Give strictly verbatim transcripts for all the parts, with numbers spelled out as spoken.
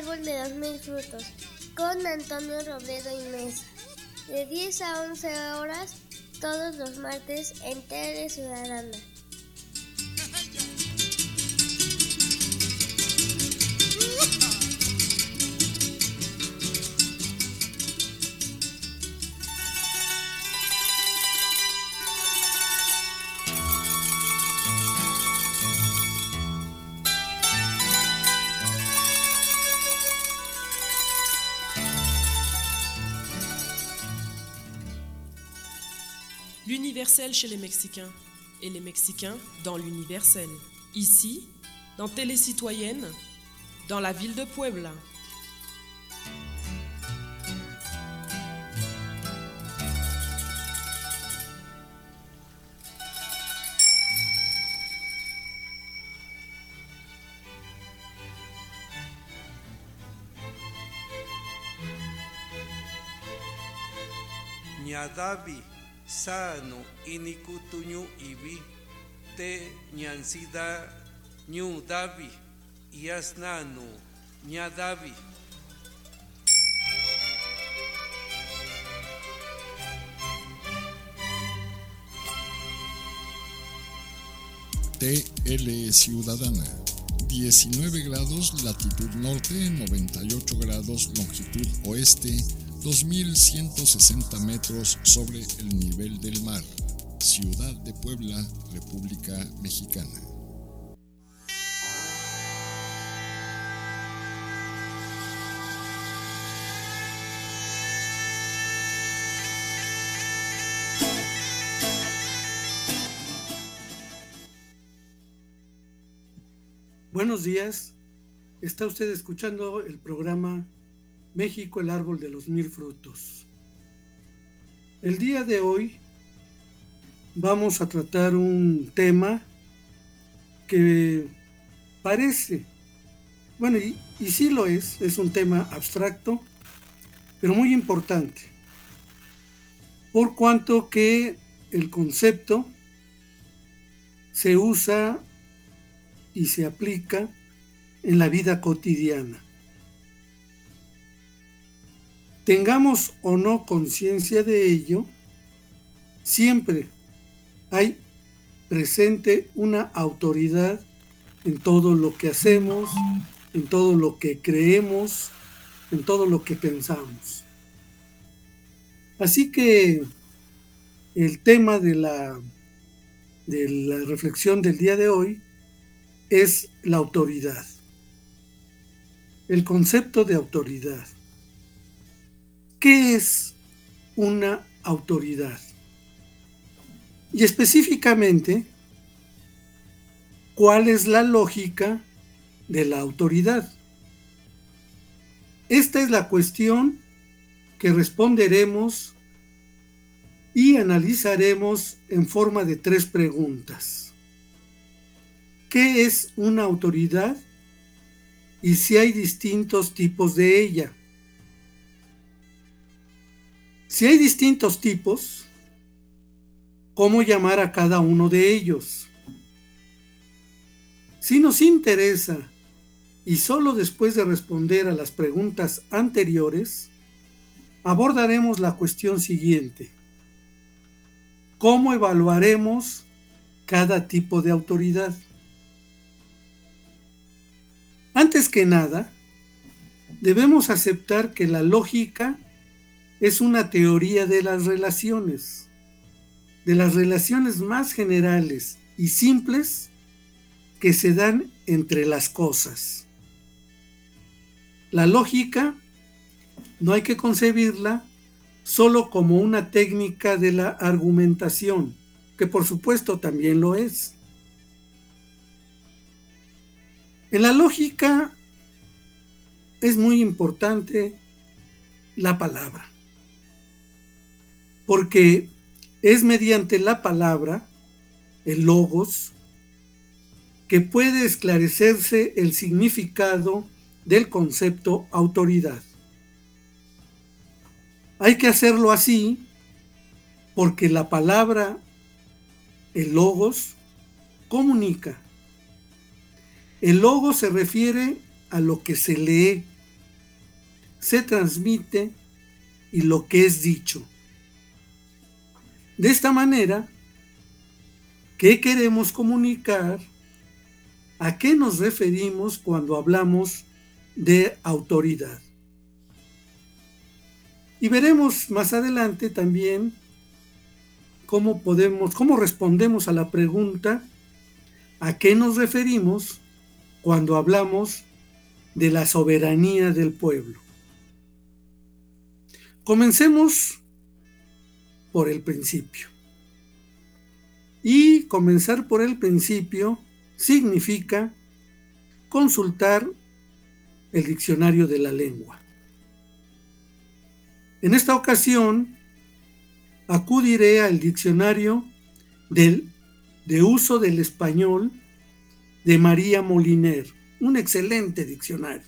árbol de los mil frutos, con Antonio Robledo y Mesa, de diez a once horas, todos los martes en Tele Ciudadana. L'universel chez les Mexicains et les Mexicains dans l'universel. Ici, dans Télé Citoyenne, dans la ville de Puebla. Ñadavi sano inikutuñu ibi te ñansida ñu davi yasnanu ñadavi. T L Ciudadana, diecinueve grados latitud norte, noventa y ocho grados longitud oeste, dos mil ciento sesenta metros sobre el nivel del mar. Ciudad de Puebla, República Mexicana. Buenos días, está usted escuchando el programa México, el árbol de los mil frutos. El día de hoy vamos a tratar un tema que parece, bueno, y, y sí lo es, es un tema abstracto, pero muy importante, por cuanto que el concepto se usa y se aplica en la vida cotidiana. Tengamos o no conciencia de ello, siempre hay presente una autoridad en todo lo que hacemos, en todo lo que creemos, en todo lo que pensamos. Así que el tema de la, de la reflexión del día de hoy es la autoridad, el concepto de autoridad. ¿Qué es una autoridad? Y específicamente, ¿cuál es la lógica de la autoridad? Esta es la cuestión que responderemos y analizaremos en forma de tres preguntas. ¿Qué es una autoridad? Y si hay distintos tipos de ella. Si hay distintos tipos, ¿cómo llamar a cada uno de ellos? Si nos interesa, y solo después de responder a las preguntas anteriores, abordaremos la cuestión siguiente. ¿Cómo evaluaremos cada tipo de autoridad? Antes que nada, debemos aceptar que la lógica es una teoría de las relaciones, de las relaciones más generales y simples que se dan entre las cosas. La lógica no hay que concebirla solo como una técnica de la argumentación, que por supuesto también lo es. En la lógica es muy importante la palabra, porque es mediante la palabra, el logos, que puede esclarecerse el significado del concepto autoridad. Hay que hacerlo así porque la palabra, el logos, comunica. El logos se refiere a lo que se lee, se transmite y lo que es dicho. De esta manera, ¿qué queremos comunicar? ¿A qué nos referimos cuando hablamos de autoridad? Y veremos más adelante también cómo podemos, cómo respondemos a la pregunta ¿a qué nos referimos cuando hablamos de la soberanía del pueblo? Comencemos por el principio. Y comenzar por el principio significa consultar el diccionario de la lengua. En esta ocasión acudiré al diccionario del, de uso del español de María Moliner, un excelente diccionario.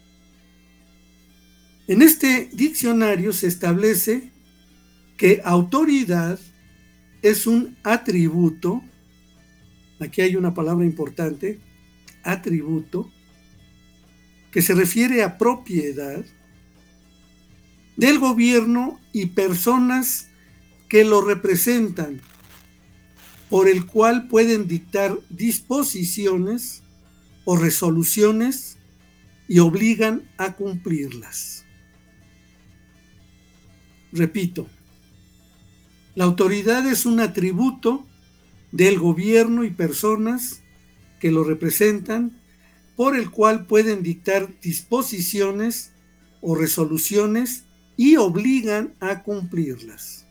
En este diccionario se establece que autoridad es un atributo, aquí hay una palabra importante, atributo, que se refiere a propiedad del gobierno y personas que lo representan, por el cual pueden dictar disposiciones o resoluciones y obligan a cumplirlas. Repito, la autoridad es un atributo del gobierno y personas que lo representan, por el cual pueden dictar disposiciones o resoluciones y obligan a cumplirlas.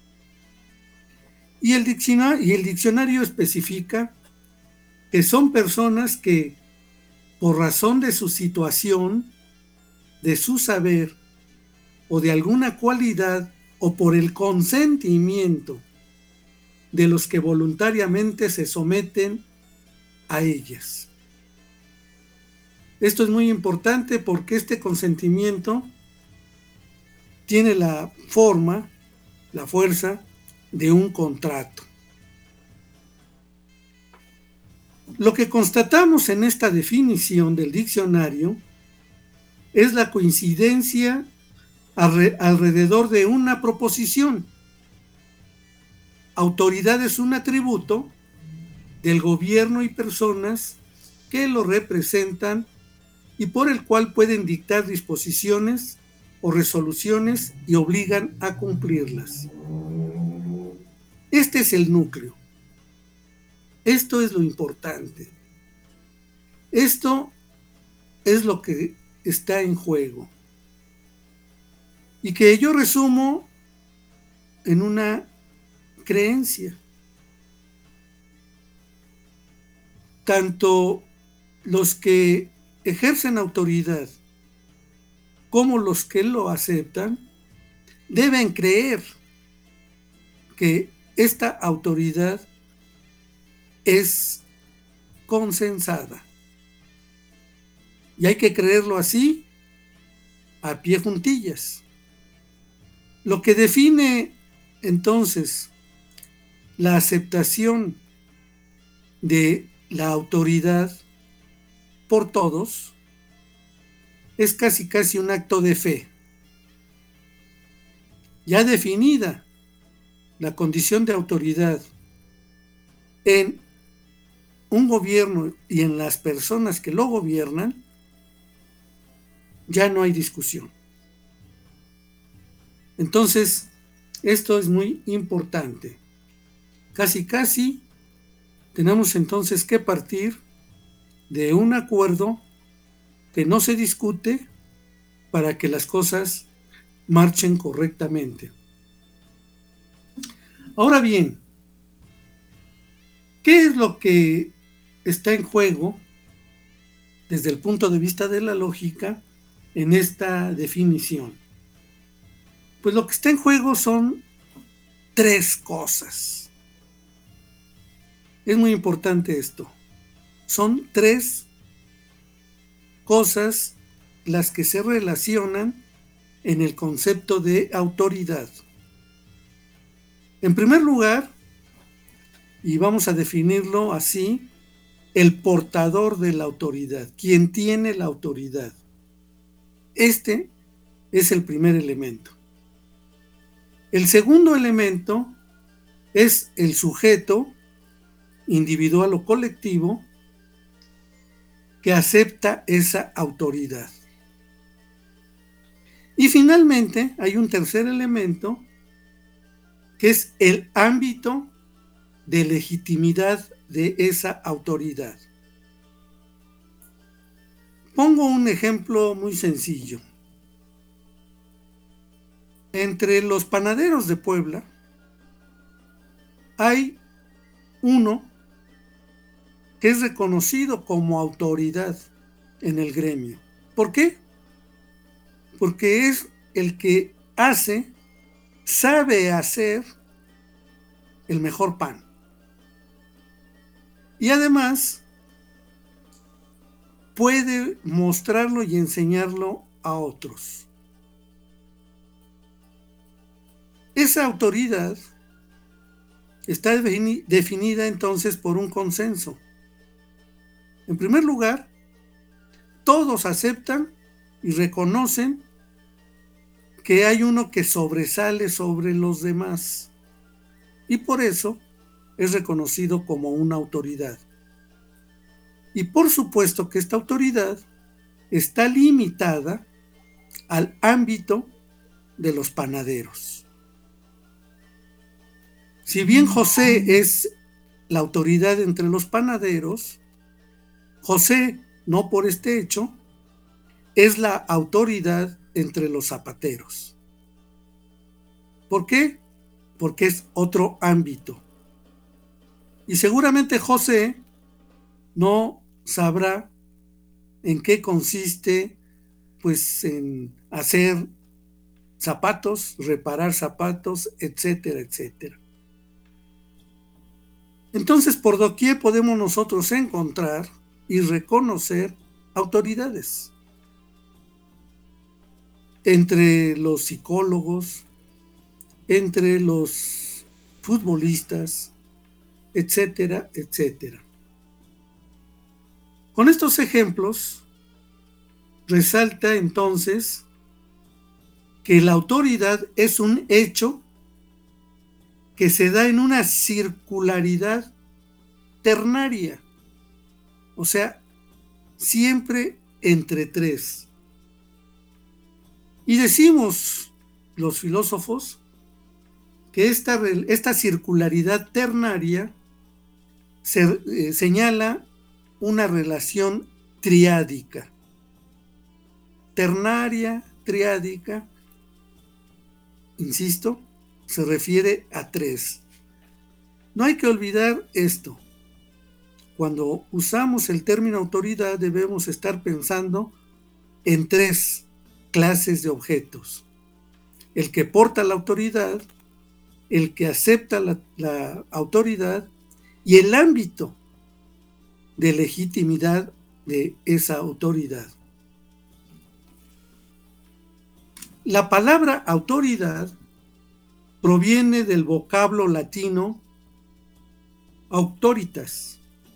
Y el diccionario, y el diccionario especifica que son personas que, por razón de su situación, de su saber o de alguna cualidad o por el consentimiento de los que voluntariamente se someten a ellas. Esto es muy importante porque este consentimiento tiene la forma, la fuerza de un contrato. Lo que constatamos en esta definición del diccionario es la coincidencia alrededor de una proposición. Autoridad es un atributo del gobierno y personas que lo representan y por el cual pueden dictar disposiciones o resoluciones y obligan a cumplirlas. Este es el núcleo. Esto es lo importante. Esto es lo que está en juego. Y que yo resumo en una creencia. Tanto los que ejercen autoridad como los que lo aceptan deben creer que esta autoridad es consensada. Y hay que creerlo así, a pie juntillas. Lo que define entonces la aceptación de la autoridad por todos es casi casi un acto de fe. Ya definida la condición de autoridad en un gobierno y en las personas que lo gobiernan, ya no hay discusión. Entonces, esto es muy importante. Casi casi tenemos entonces que partir de un acuerdo que no se discute para que las cosas marchen correctamente. Ahora bien, ¿qué es lo que está en juego desde el punto de vista de la lógica en esta definición? Pues lo que está en juego son tres cosas. Es muy importante esto. Son tres cosas las que se relacionan en el concepto de autoridad. En primer lugar, y vamos a definirlo así, el portador de la autoridad, quien tiene la autoridad. Este es el primer elemento. El segundo elemento es el sujeto, individual o colectivo, que acepta esa autoridad. Y finalmente hay un tercer elemento, que es el ámbito de legitimidad de esa autoridad. Pongo un ejemplo muy sencillo. Entre los panaderos de Puebla hay uno que es reconocido como autoridad en el gremio. ¿Por qué? Porque es el que hace, sabe hacer el mejor pan. Y además puede mostrarlo y enseñarlo a otros. Esa autoridad está definida entonces por un consenso. En primer lugar, todos aceptan y reconocen que hay uno que sobresale sobre los demás y por eso es reconocido como una autoridad. Y por supuesto que esta autoridad está limitada al ámbito de los panaderos. Si bien José es la autoridad entre los panaderos, José, no por este hecho, es la autoridad entre los zapateros. ¿Por qué? Porque es otro ámbito. Y seguramente José no sabrá en qué consiste, pues, en hacer zapatos, reparar zapatos, etcétera, etcétera. Entonces, por doquier podemos nosotros encontrar y reconocer autoridades. Entre los psicólogos, entre los futbolistas, etcétera, etcétera. Con estos ejemplos, resalta entonces que la autoridad es un hecho que se da en una circularidad ternaria, o sea, siempre entre tres. Y decimos los filósofos que esta, esta circularidad ternaria se, eh, señala una relación triádica. Ternaria, triádica, insisto, se refiere a tres. No hay que olvidar esto. Cuando usamos el término autoridad debemos estar pensando en tres clases de objetos. El que porta la autoridad, el que acepta la, la autoridad y el ámbito de legitimidad de esa autoridad. La palabra autoridad proviene del vocablo latino auctoritas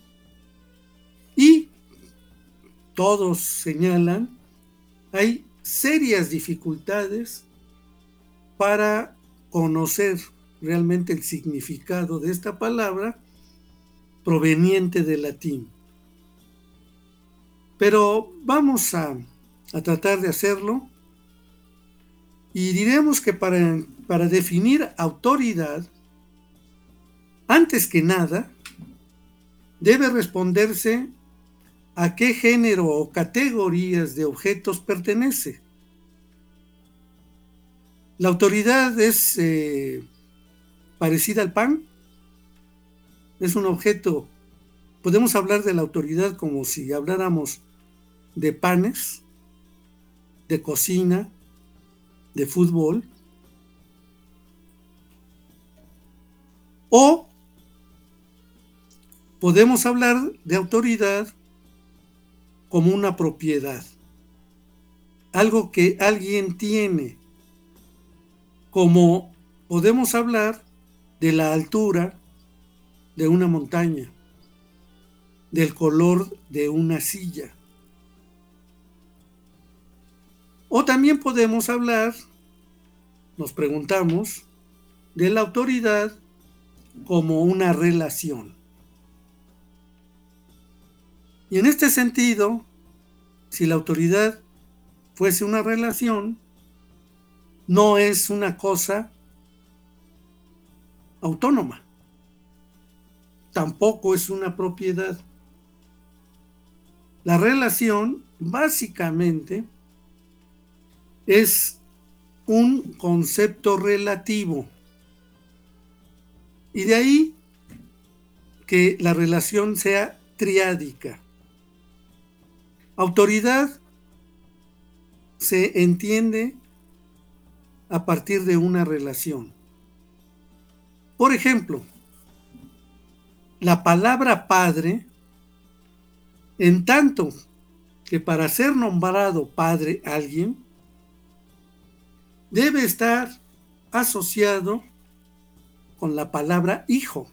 y todos señalan hay serias dificultades para conocer realmente el significado de esta palabra proveniente del latín. Pero vamos a, a tratar de hacerlo y diremos que para, para definir autoridad, antes que nada, debe responderse a qué género o categorías de objetos pertenece. La autoridad es eh, parecida al pan, es un objeto. Podemos hablar de la autoridad como si habláramos de panes, de cocina, de fútbol, o podemos hablar de autoridad como una propiedad, algo que alguien tiene, como podemos hablar de la altura de una montaña, del color de una silla. O también podemos hablar, nos preguntamos, de la autoridad como una relación. Y en este sentido, si la autoridad fuese una relación, no es una cosa autónoma, tampoco es una propiedad. La relación básicamente es un concepto relativo, y de ahí que la relación sea triádica. Autoridad se entiende a partir de una relación. Por ejemplo, la palabra padre, en tanto que para ser nombrado padre alguien, debe estar asociado con la palabra hijo,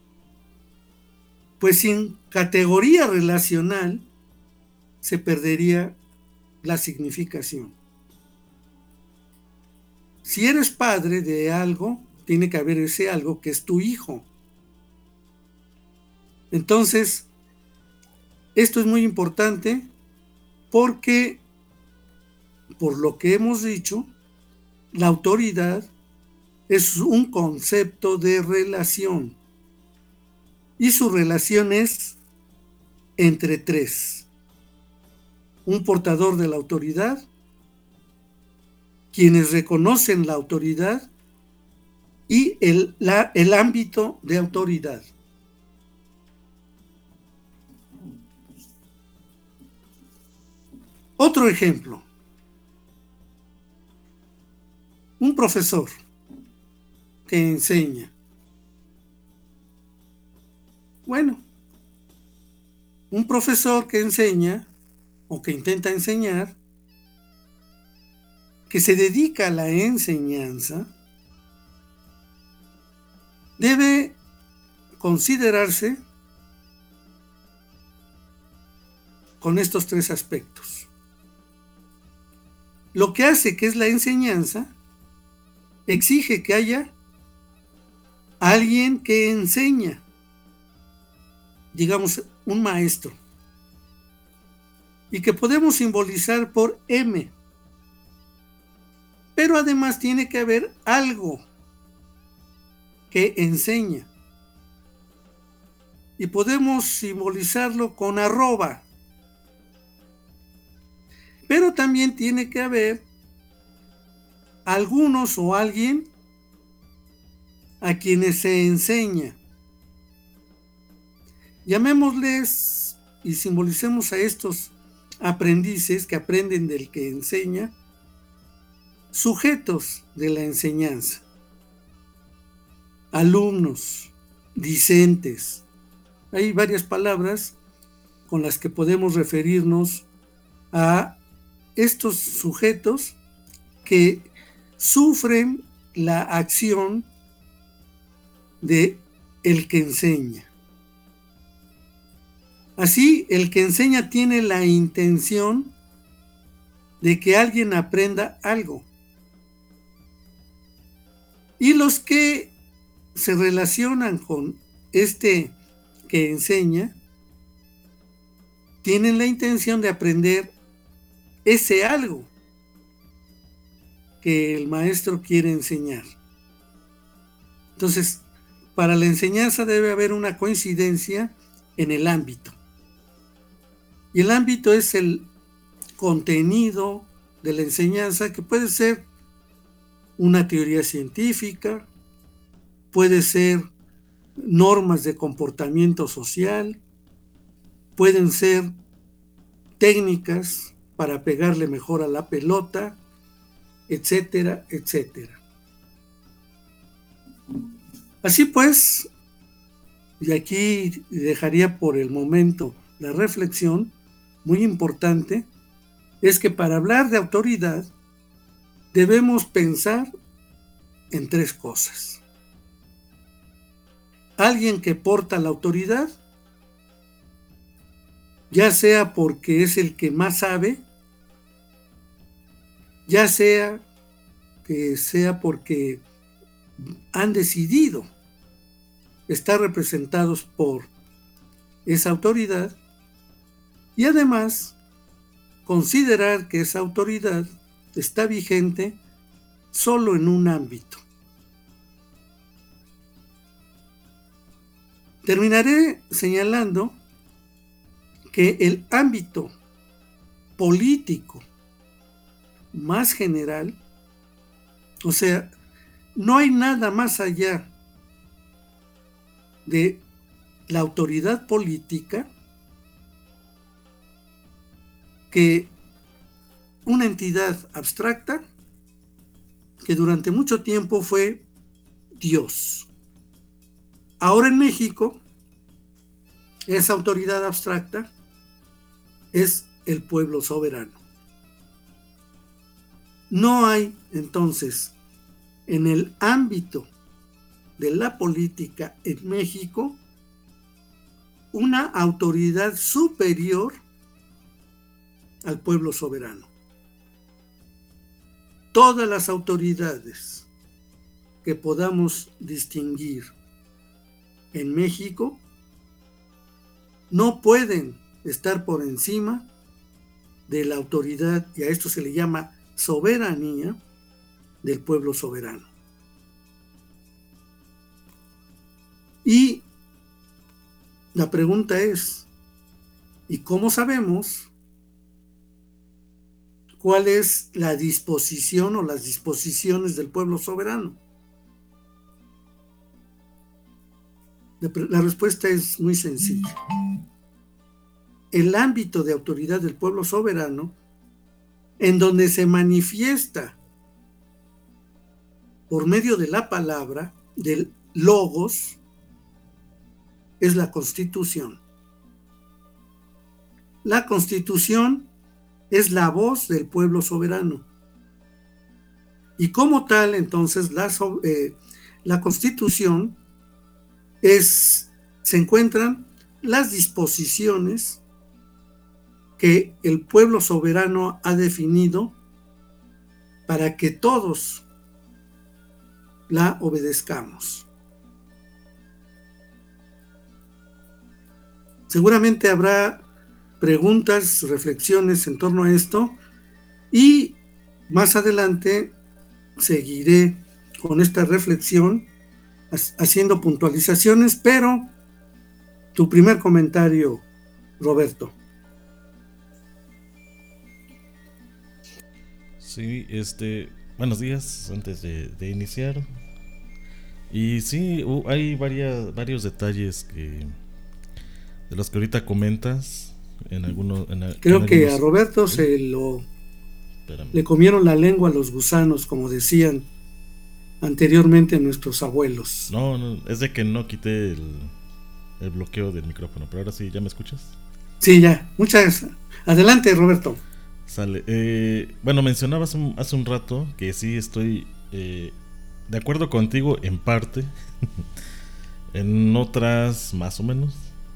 pues sin categoría relacional se perdería la significación. Si eres padre de algo, tiene que haber ese algo que es tu hijo. Entonces, esto es muy importante porque, por lo que hemos dicho, la autoridad es un concepto de relación y su relación es entre tres: un portador de la autoridad, quienes reconocen la autoridad y el, la, el ámbito de autoridad. Otro ejemplo: un profesor que enseña. Bueno, un profesor que enseña o que intenta enseñar, que se dedica a la enseñanza, debe considerarse con estos tres aspectos. Lo que hace que es la enseñanza exige que haya alguien que enseña, digamos un maestro, y que podemos simbolizar por M. Pero además tiene que haber algo que enseña, y podemos simbolizarlo con arroba. Pero también tiene que haber algunos o alguien a quienes se enseña. Llamémosles y simbolicemos a estos aprendices que aprenden del que enseña, sujetos de la enseñanza, alumnos, discentes. Hay varias palabras con las que podemos referirnos a estos sujetos que sufren la acción de el que enseña. Así, el que enseña tiene la intención de que alguien aprenda algo. Y los que se relacionan con este que enseña tienen la intención de aprender ese algo que el maestro quiere enseñar. Entonces, para la enseñanza debe haber una coincidencia en el ámbito. Y el ámbito es el contenido de la enseñanza, que puede ser una teoría científica, puede ser normas de comportamiento social, pueden ser técnicas para pegarle mejor a la pelota, etcétera, etcétera. Así pues, y aquí dejaría por el momento la reflexión, muy importante, es que para hablar de autoridad debemos pensar en tres cosas. Alguien que porta la autoridad, ya sea porque es el que más sabe, ya sea que sea porque han decidido estar representados por esa autoridad, y además considerar que esa autoridad está vigente solo en un ámbito. Terminaré señalando que el ámbito político más general, o sea, no hay nada más allá de la autoridad política que una entidad abstracta que durante mucho tiempo fue Dios. Ahora en México, esa autoridad abstracta es el pueblo soberano. No hay, entonces, en el ámbito de la política en México, una autoridad superior al pueblo soberano. Todas las autoridades que podamos distinguir en México no pueden estar por encima de la autoridad, y a esto se le llama soberanía, del pueblo soberano. Y la pregunta es, ¿y cómo sabemos cuál es la disposición o las disposiciones del pueblo soberano? La respuesta es muy sencilla. El ámbito de autoridad del pueblo soberano, en donde se manifiesta por medio de la palabra, del logos, es la Constitución. La Constitución es la voz del pueblo soberano. Y como tal, entonces, la, eh, la Constitución es, se encuentran las disposiciones que el pueblo soberano ha definido para que todos la obedezcamos. Seguramente habrá preguntas, reflexiones en torno a esto, y más adelante seguiré con esta reflexión haciendo puntualizaciones, pero tu primer comentario, Roberto. Sí, este, buenos días antes de, de iniciar. Y sí, uh, hay varias, varios detalles que de los que ahorita comentas. En algunos, en, Creo en que algunos... a Roberto se lo Espérame. le comieron la lengua a los gusanos, como decían anteriormente nuestros abuelos. No, no, es de que no quité el, el bloqueo del micrófono, pero ahora sí, ¿ya me escuchas? Sí, ya. Muchas. Adelante, Roberto. Sale. Eh, bueno, mencionabas un, hace un rato que sí estoy eh, de acuerdo contigo en parte, en otras más o menos.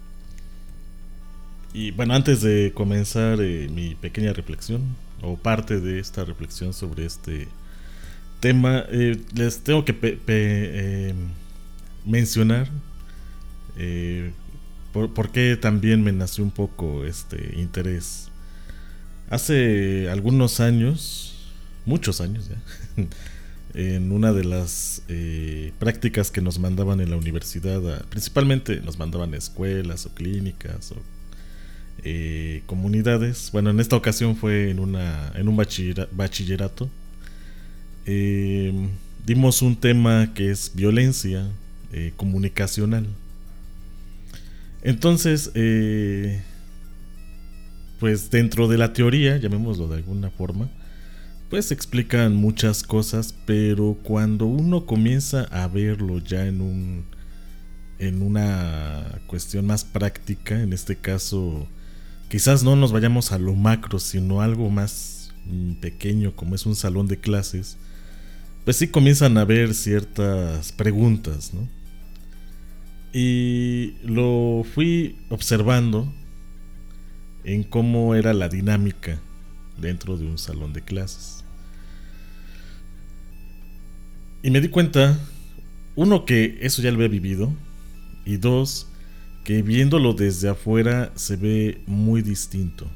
Y bueno, antes de comenzar eh, mi pequeña reflexión, o parte de esta reflexión sobre este tema, eh, les tengo que pe- pe- eh, mencionar eh, por, por qué también me nació un poco este interés. Hace algunos años, muchos años ya, en una de las eh, prácticas que nos mandaban en la universidad, a, principalmente nos mandaban a escuelas o clínicas o eh, comunidades. Bueno, en esta ocasión fue en una en un bachillera, bachillerato. Eh, dimos un tema que es violencia eh, comunicacional. Entonces, eh, pues dentro de la teoría, llamémoslo de alguna forma, pues explican muchas cosas, pero cuando uno comienza a verlo ya en un en una cuestión más práctica, en este caso, quizás no nos vayamos a lo macro, sino algo más pequeño, como es un salón de clases, pues sí comienzan a haber ciertas preguntas, ¿no? Y lo fui observando en cómo era la dinámica dentro de un salón de clases. y me di cuenta, uno, que eso ya lo había vivido, y dos, que viéndolo desde afuera se ve muy distinto.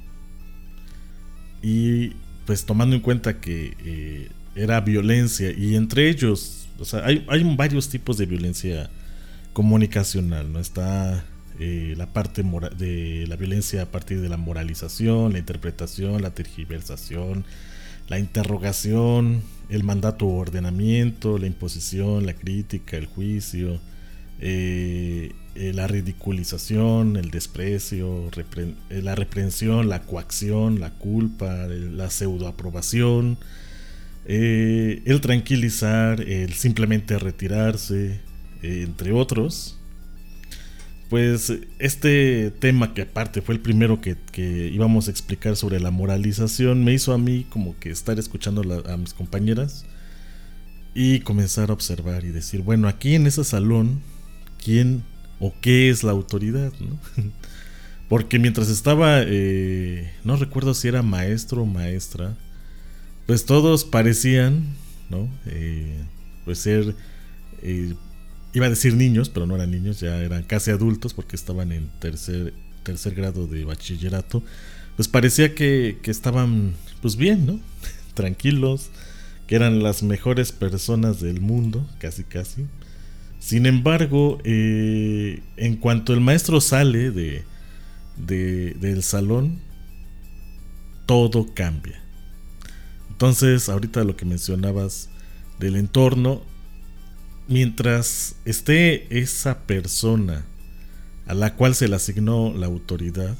Y pues tomando en cuenta que eh, era violencia, y entre ellos, o sea, hay, hay varios tipos de violencia comunicacional, ¿no? Está eh, la parte mora- de la violencia a partir de la moralización, la interpretación, la tergiversación, la interrogación, el mandato o ordenamiento, la imposición, la crítica, el juicio, eh, eh, la ridiculización, el desprecio, repre- eh, la reprensión, la coacción, la culpa, eh, la pseudoaprobación, eh, el tranquilizar, el simplemente retirarse, eh, entre otros. Pues este tema, que aparte fue el primero que, que íbamos a explicar sobre la moralización, me hizo a mí como que estar escuchando la, a mis compañeras y comenzar a observar y decir, bueno, aquí en ese salón, ¿quién o qué es la autoridad, ¿no? Porque mientras estaba, eh, no recuerdo si era maestro o maestra, pues todos parecían, ¿no? Eh, pues ser... Eh, Iba a decir niños, pero no eran niños, ya eran casi adultos porque estaban en tercer, tercer grado de bachillerato. Pues parecía que, que estaban pues bien, ¿no? Tranquilos, que eran las mejores personas del mundo, casi casi. Sin embargo, eh, en cuanto el maestro sale de, de, del salón, todo cambia. Entonces, ahorita lo que mencionabas del entorno, mientras esté esa persona a la cual se le asignó la autoridad,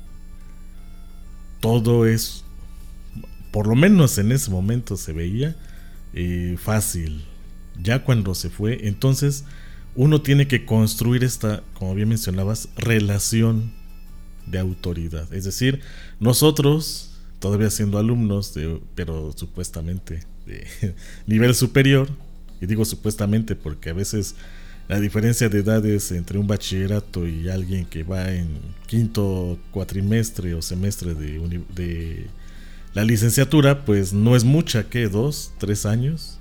todo es, por lo menos en ese momento se veía eh, fácil. Ya cuando se fue, entonces uno tiene que construir esta, como bien mencionabas, relación de autoridad. Es decir, nosotros, todavía siendo alumnos, de, pero supuestamente de nivel superior, y digo supuestamente porque a veces la diferencia de edades entre un bachillerato y alguien que va en quinto cuatrimestre o semestre de, uni- de la licenciatura, pues no es mucha, ¿qué? ¿Dos? ¿Tres años?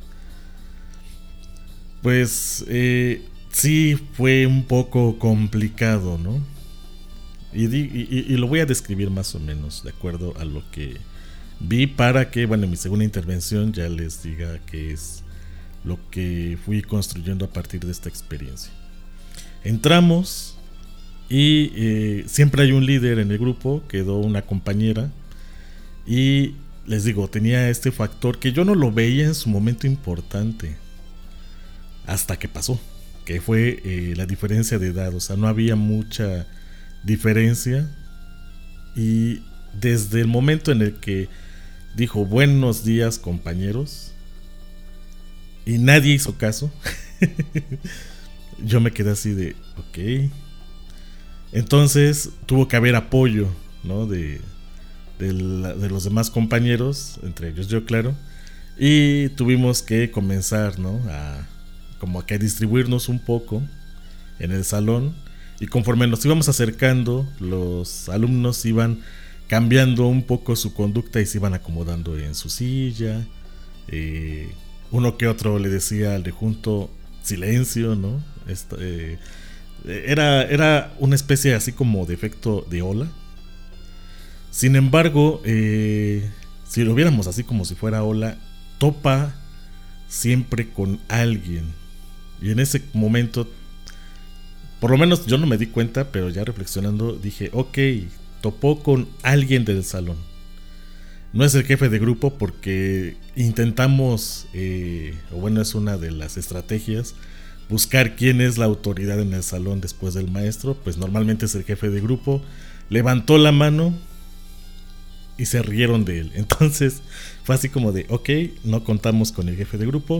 Pues eh, sí fue un poco complicado, ¿no? Y, di- y, y lo voy a describir más o menos de acuerdo a lo que vi, para que, bueno, en mi segunda intervención ya les diga qué es lo que fui construyendo a partir de esta experiencia. Entramos y eh, siempre hay un líder en el grupo, quedó una compañera, y les digo, tenía este factor que yo no lo veía en su momento importante hasta que pasó, que fue eh, la diferencia de edad. O sea, no había mucha diferencia, y desde el momento en el que dijo buenos días compañeros y nadie hizo caso, yo me quedé así de ok. Entonces tuvo que haber apoyo, ¿no? de, de, la, de los demás compañeros, entre ellos yo, claro, y tuvimos que comenzar, ¿no? a como a que distribuirnos un poco en el salón, y conforme nos íbamos acercando, los alumnos iban cambiando un poco su conducta y se iban acomodando en su silla. eh, Uno que otro le decía al de junto silencio, ¿no? Esta, eh, era, era una especie así como de efecto de ola. Sin embargo, eh, si lo viéramos así como si fuera ola, topa siempre con alguien. Y en ese momento, por lo menos yo no me di cuenta, pero ya reflexionando dije, ok, topó con alguien del salón. No es el jefe de grupo, porque intentamos, eh, o bueno, es una de las estrategias, buscar quién es la autoridad en el salón después del maestro. Pues normalmente es el jefe de grupo. Levantó la mano y se rieron de él. Entonces fue así como de, ok, no contamos con el jefe de grupo.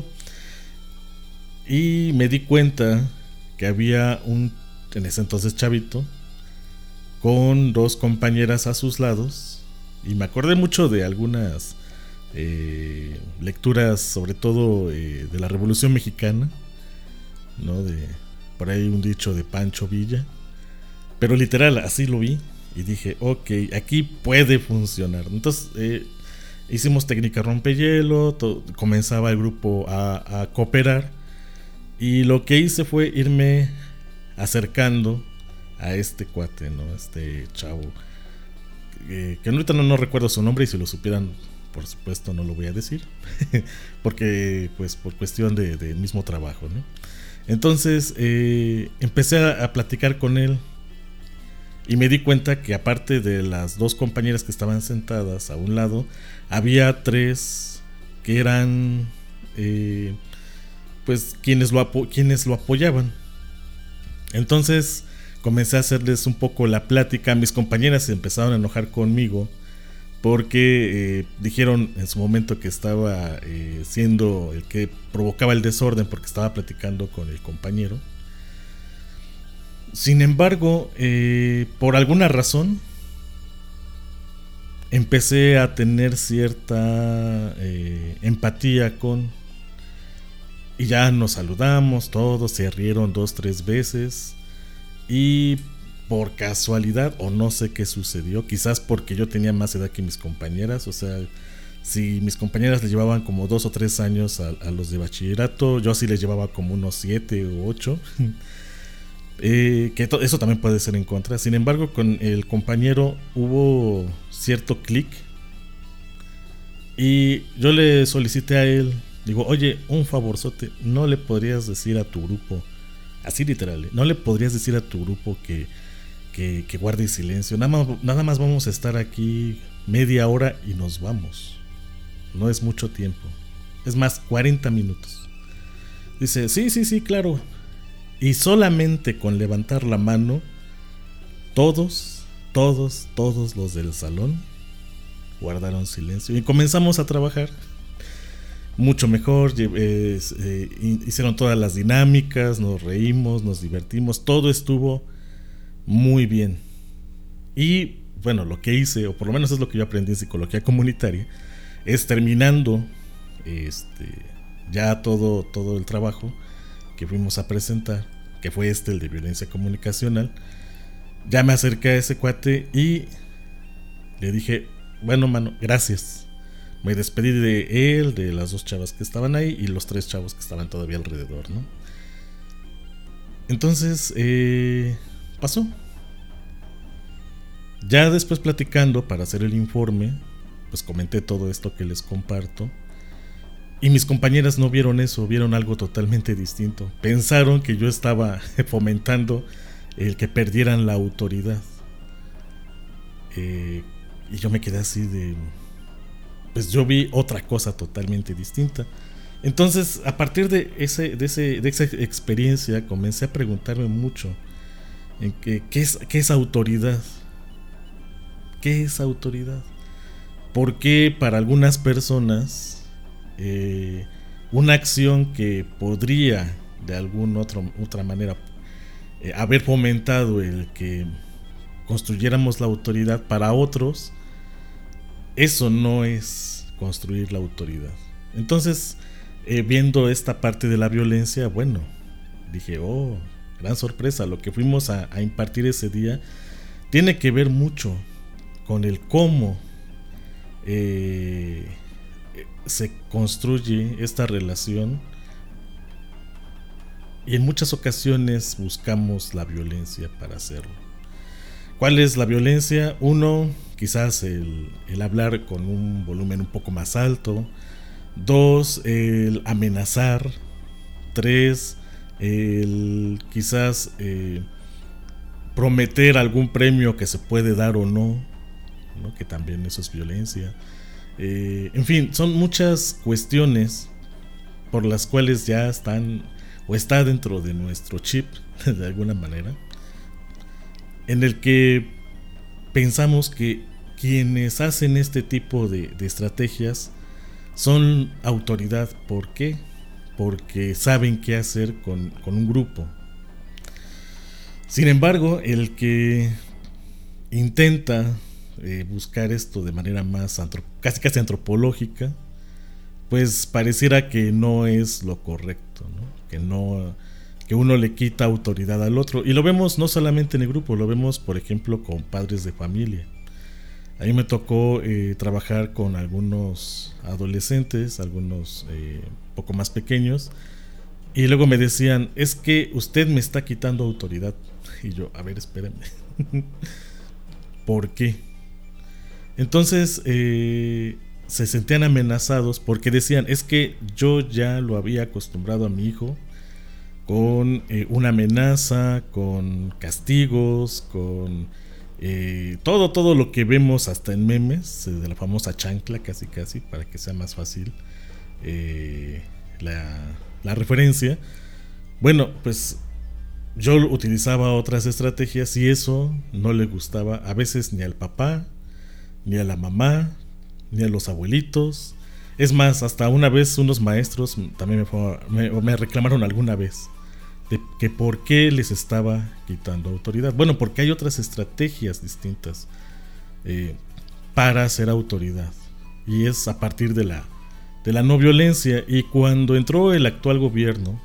Y me di cuenta que había un, en ese entonces chavito, con dos compañeras a sus lados. Y me acordé mucho de algunas eh, lecturas, sobre todo eh, de la Revolución Mexicana, ¿no? De, por ahí un dicho de Pancho Villa. Pero literal, así lo vi y dije, ok, aquí puede funcionar. Entonces, eh, Hicimos técnica rompehielo, to- comenzaba el grupo a, a cooperar, y lo que hice fue irme acercando a este cuate, ¿no? Este chavo, eh, que ahorita no, no recuerdo su nombre, y si lo supieran, por supuesto no lo voy a decir, porque pues por cuestión de, de mismo trabajo, ¿no? Entonces eh, empecé a, a platicar con él, y me di cuenta que aparte de las dos compañeras que estaban sentadas a un lado, había tres que eran eh, pues quienes lo, apo- quienes lo apoyaban. Entonces comencé a hacerles un poco la plática. Mis compañeras se empezaron a enojar conmigo porque eh, dijeron en su momento que estaba eh, siendo el que provocaba el desorden porque estaba platicando con el compañero. Sin embargo, eh, por alguna razón empecé a tener cierta eh, empatía con, y ya nos saludamos todos, se rieron dos, tres veces, y por casualidad o no sé qué sucedió, quizás porque yo tenía más edad que mis compañeras, o sea, si mis compañeras le llevaban como dos o tres años a, a los de bachillerato, yo sí les llevaba como unos siete o ocho. Eh, que to- eso también puede ser en contra. Sin embargo, con el compañero hubo cierto clic, y yo le solicité a él, digo, oye, un favorzote, ¿no le podrías decir a tu grupo, así literal, ¿eh? ¿No le podrías decir a tu grupo que, que, que guarde silencio? Nada más, nada más vamos a estar aquí media hora y nos vamos. No es mucho tiempo. Es más, cuarenta minutos. Dice, sí, sí, sí, claro. Y solamente con levantar la mano, todos, todos, todos los del salón guardaron silencio y comenzamos a trabajar mucho mejor. eh, eh, hicieron todas las dinámicas, nos reímos, nos divertimos, todo estuvo muy bien. Y bueno, lo que hice, o por lo menos es lo que yo aprendí en psicología comunitaria, es terminando este, ya todo, todo el trabajo que fuimos a presentar, que fue este, el de violencia comunicacional, ya me acerqué a ese cuate y le dije, bueno, mano, gracias. Me despedí de él, de las dos chavas que estaban ahí y los tres chavos que estaban todavía alrededor, ¿no? Entonces eh, pasó. Ya después, platicando para hacer el informe, pues comenté todo esto que les comparto. Y mis compañeras no vieron eso, vieron algo totalmente distinto. Pensaron que yo estaba fomentando el que perdieran la autoridad. Eh, y yo me quedé así de... Pues yo vi otra cosa totalmente distinta. Entonces, a partir de, ese, de, ese, de esa experiencia, comencé a preguntarme mucho en que, ¿qué es, qué es autoridad? ¿Qué es autoridad? ¿Por qué para algunas personas... Eh, una acción que podría de alguna otro, otra manera eh, haber fomentado el que construyéramos la autoridad, para otros eso no es construir la autoridad? Entonces eh, viendo esta parte de la violencia, bueno, dije, oh, gran sorpresa, lo que fuimos a, a impartir ese día tiene que ver mucho con el cómo eh, se construye esta relación, y en muchas ocasiones buscamos la violencia para hacerlo. ¿Cuál es la violencia? Uno, quizás el, el hablar con un volumen un poco más alto. Dos, el amenazar. Tres, el quizás eh, prometer algún premio que se puede dar o no, ¿no? Que también eso es violencia. Eh, en fin, son muchas cuestiones por las cuales ya están o está dentro de nuestro chip de alguna manera, en el que pensamos que quienes hacen este tipo de, de estrategias son autoridad. ¿Por qué? Porque saben qué hacer con, con un grupo. Sin embargo, el que intenta Eh, buscar esto de manera más antro- casi casi antropológica, pues pareciera que no es lo correcto, ¿no? Que no, que uno le quita autoridad al otro, y lo vemos no solamente en el grupo, lo vemos por ejemplo con padres de familia. A mí me tocó eh, trabajar con algunos adolescentes, algunos eh, poco más pequeños, y luego me decían, es que usted me está quitando autoridad. Y yo, a ver, espérenme. ¿Por qué? Entonces eh, se sentían amenazados porque decían, es que yo ya lo había acostumbrado a mi hijo con eh, una amenaza, con castigos, con eh, todo, todo lo que vemos hasta en memes, eh, de la famosa chancla, casi casi, para que sea más fácil eh, la, la referencia. Bueno, pues yo utilizaba otras estrategias y eso no le gustaba a veces ni al papá, ni a la mamá, ni a los abuelitos. Es más, hasta una vez unos maestros también me, fue, me, me reclamaron alguna vez de que por qué les estaba quitando autoridad. Bueno, porque hay otras estrategias distintas eh, para hacer autoridad, y es a partir de la, de la no violencia. Y cuando entró el actual gobierno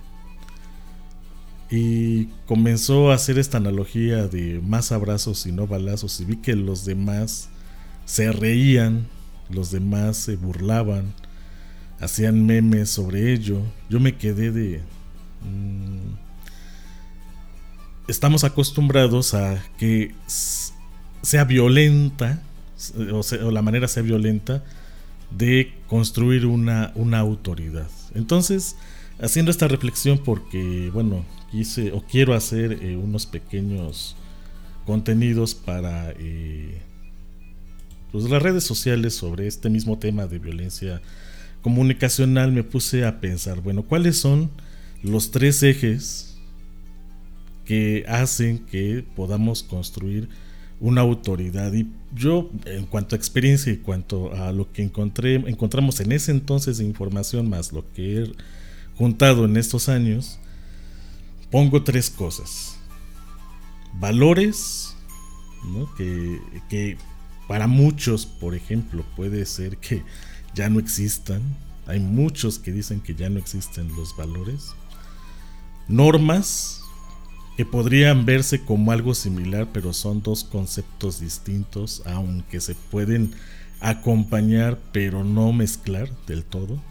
y comenzó a hacer esta analogía de más abrazos y no balazos, y vi que los demás se reían, los demás se burlaban, hacían memes sobre ello, yo me quedé de... Mmm, estamos acostumbrados a que sea violenta, o, sea, o la manera sea violenta de construir una, una autoridad. Entonces, haciendo esta reflexión, porque, bueno, quise o quiero hacer eh, unos pequeños contenidos para eh, pues, las redes sociales sobre este mismo tema de violencia comunicacional, me puse a pensar, bueno, ¿cuáles son los tres ejes que hacen que podamos construir una autoridad? Y yo, en cuanto a experiencia y en cuanto a lo que encontré, encontramos en ese entonces de información, más lo que he juntado en estos años, pongo tres cosas: valores, ¿no? que, que para muchos, por ejemplo, puede ser que ya no existan. Hay muchos que dicen que ya no existen los valores. Normas, que podrían verse como algo similar, pero son dos conceptos distintos, aunque se pueden acompañar pero no mezclar del todo.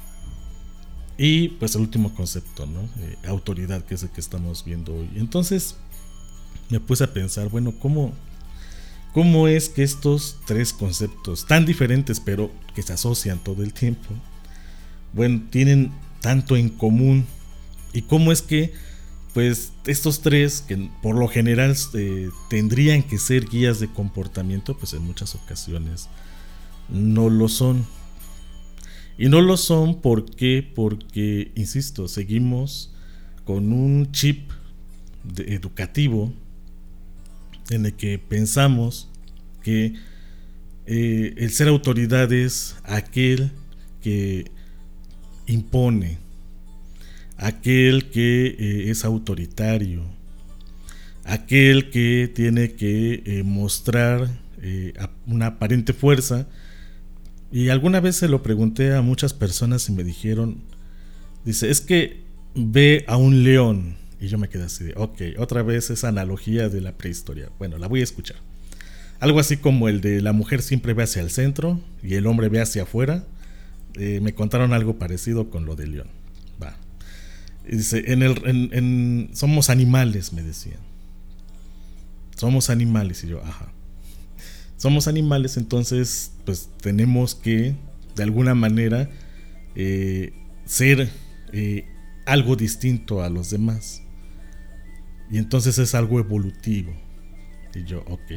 Y pues el último concepto, ¿no? Eh, autoridad, que es el que estamos viendo hoy. Entonces me puse a pensar, bueno, ¿cómo, cómo es que estos tres conceptos tan diferentes pero que se asocian todo el tiempo, bueno, tienen tanto en común? Y cómo es que pues estos tres, que por lo general eh, tendrían que ser guías de comportamiento, pues en muchas ocasiones no lo son. Y no lo son porque, porque insisto, seguimos con un chip de educativo en el que pensamos que eh, el ser autoridad es aquel que impone, aquel que eh, es autoritario, aquel que tiene que eh, mostrar eh, una aparente fuerza. Y alguna vez se lo pregunté a muchas personas y me dijeron, dice, es que ve a un león. Y yo me quedé así de, ok, otra vez esa analogía de la prehistoria. Bueno, la voy a escuchar. Algo así como el de la mujer siempre ve hacia el centro y el hombre ve hacia afuera. Eh, me contaron algo parecido con lo del león. Va. Y dice, en el, en, en, somos animales, me decían. Somos animales. Y yo, ajá. Somos animales, entonces pues tenemos que de alguna manera eh, ser eh, algo distinto a los demás. Y entonces es algo evolutivo. Y yo, ok.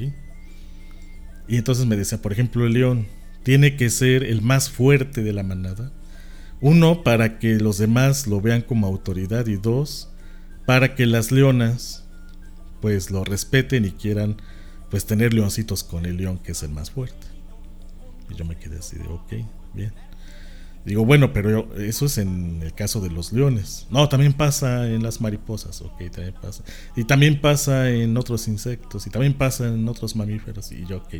Y entonces me decía, por ejemplo, el león tiene que ser el más fuerte de la manada. Uno, para que los demás lo vean como autoridad, y dos, para que las leonas pues lo respeten y quieran pues tener leoncitos con el león que es el más fuerte. Y yo me quedé así de, ok, bien. Digo, bueno, pero eso es en el caso de los leones. No, también pasa en las mariposas, ok, también pasa. Y también pasa en otros insectos, y también pasa en otros mamíferos, y yo, ok.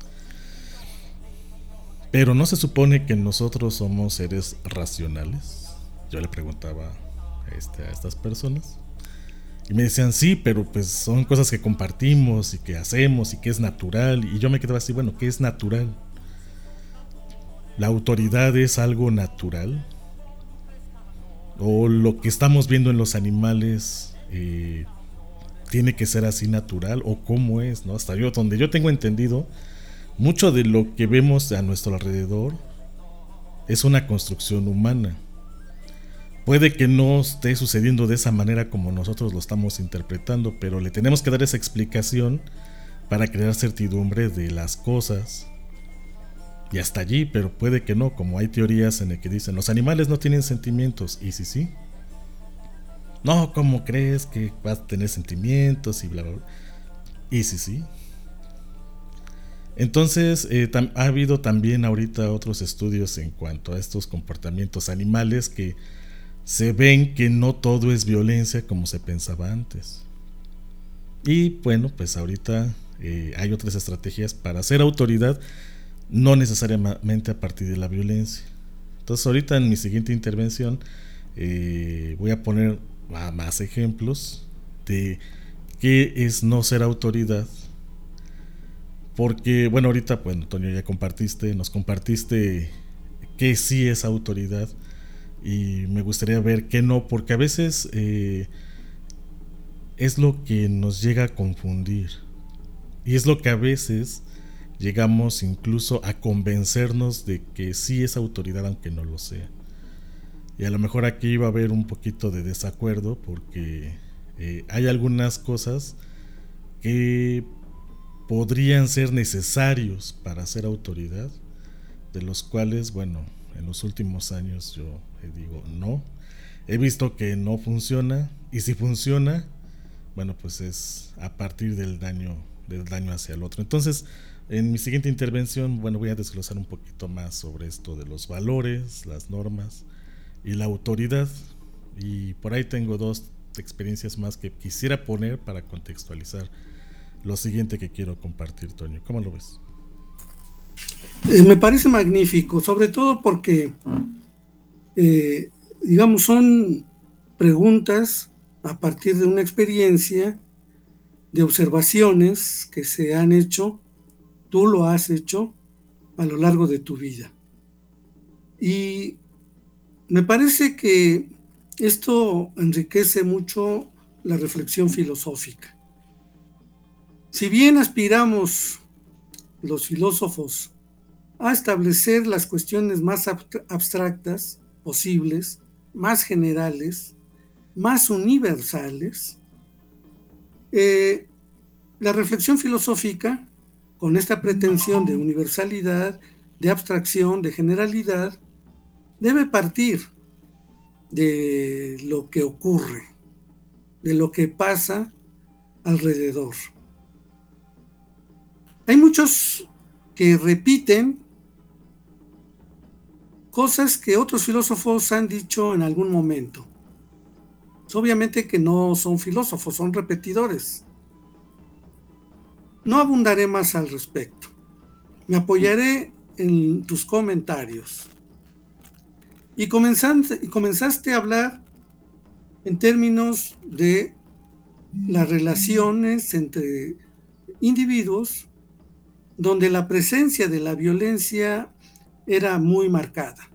Pero ¿no se supone que nosotros somos seres racionales? Yo le preguntaba a, este, a estas personas. Y me decían, sí, pero pues son cosas que compartimos y que hacemos y que es natural. Y yo me quedaba así, bueno, ¿qué es natural? ¿La autoridad es algo natural? ¿O lo que estamos viendo en los animales eh, tiene que ser así natural? ¿O cómo es? ¿No? Hasta yo, donde yo tengo entendido, mucho de lo que vemos a nuestro alrededor es una construcción humana. Puede que no esté sucediendo de esa manera como nosotros lo estamos interpretando, pero le tenemos que dar esa explicación para crear certidumbre de las cosas. Y hasta allí, pero puede que no, como hay teorías en las que dicen los animales no tienen sentimientos, y sí, sí. No, ¿cómo crees que vas a tener sentimientos y bla, bla, bla? Y sí, sí. Entonces, eh, tam- ha habido también ahorita otros estudios en cuanto a estos comportamientos animales que se ven que no todo es violencia como se pensaba antes. Y bueno, pues ahorita eh, hay otras estrategias para hacer autoridad, no necesariamente a partir de la violencia. Entonces ahorita en mi siguiente intervención eh, voy a poner más ejemplos de qué es no ser autoridad. Porque bueno, ahorita bueno, Antonio, ya compartiste, nos compartiste qué sí es autoridad. Y me gustaría ver qué no, porque a veces eh, es lo que nos llega a confundir. Y es lo que a veces llegamos incluso a convencernos de que sí es autoridad aunque no lo sea. Y a lo mejor aquí va a haber un poquito de desacuerdo porque eh, hay algunas cosas que podrían ser necesarios para ser autoridad, de los cuales, bueno, en los últimos años yo digo no, he visto que no funciona, y si funciona, bueno, pues es a partir del daño, del daño hacia el otro. Entonces, en mi siguiente intervención, bueno, voy a desglosar un poquito más sobre esto de los valores, las normas y la autoridad, y por ahí tengo dos experiencias más que quisiera poner para contextualizar lo siguiente que quiero compartir, Toño. ¿Cómo lo ves? Eh, me parece magnífico, sobre todo porque, eh, digamos, son preguntas a partir de una experiencia, de observaciones que se han hecho, tú lo has hecho a lo largo de tu vida. Y me parece que esto enriquece mucho la reflexión filosófica. Si bien aspiramos los filósofos a establecer las cuestiones más abstractas posibles, más generales, más universales, eh, la reflexión filosófica, con esta pretensión de universalidad, de abstracción, de generalidad, debe partir de lo que ocurre, de lo que pasa alrededor. Hay muchos que repiten cosas que otros filósofos han dicho en algún momento. Obviamente que no son filósofos, son repetidores. No abundaré más al respecto. Me apoyaré en tus comentarios. Y comenzaste, comenzaste a hablar en términos de las relaciones entre individuos, donde la presencia de la violencia era muy marcada.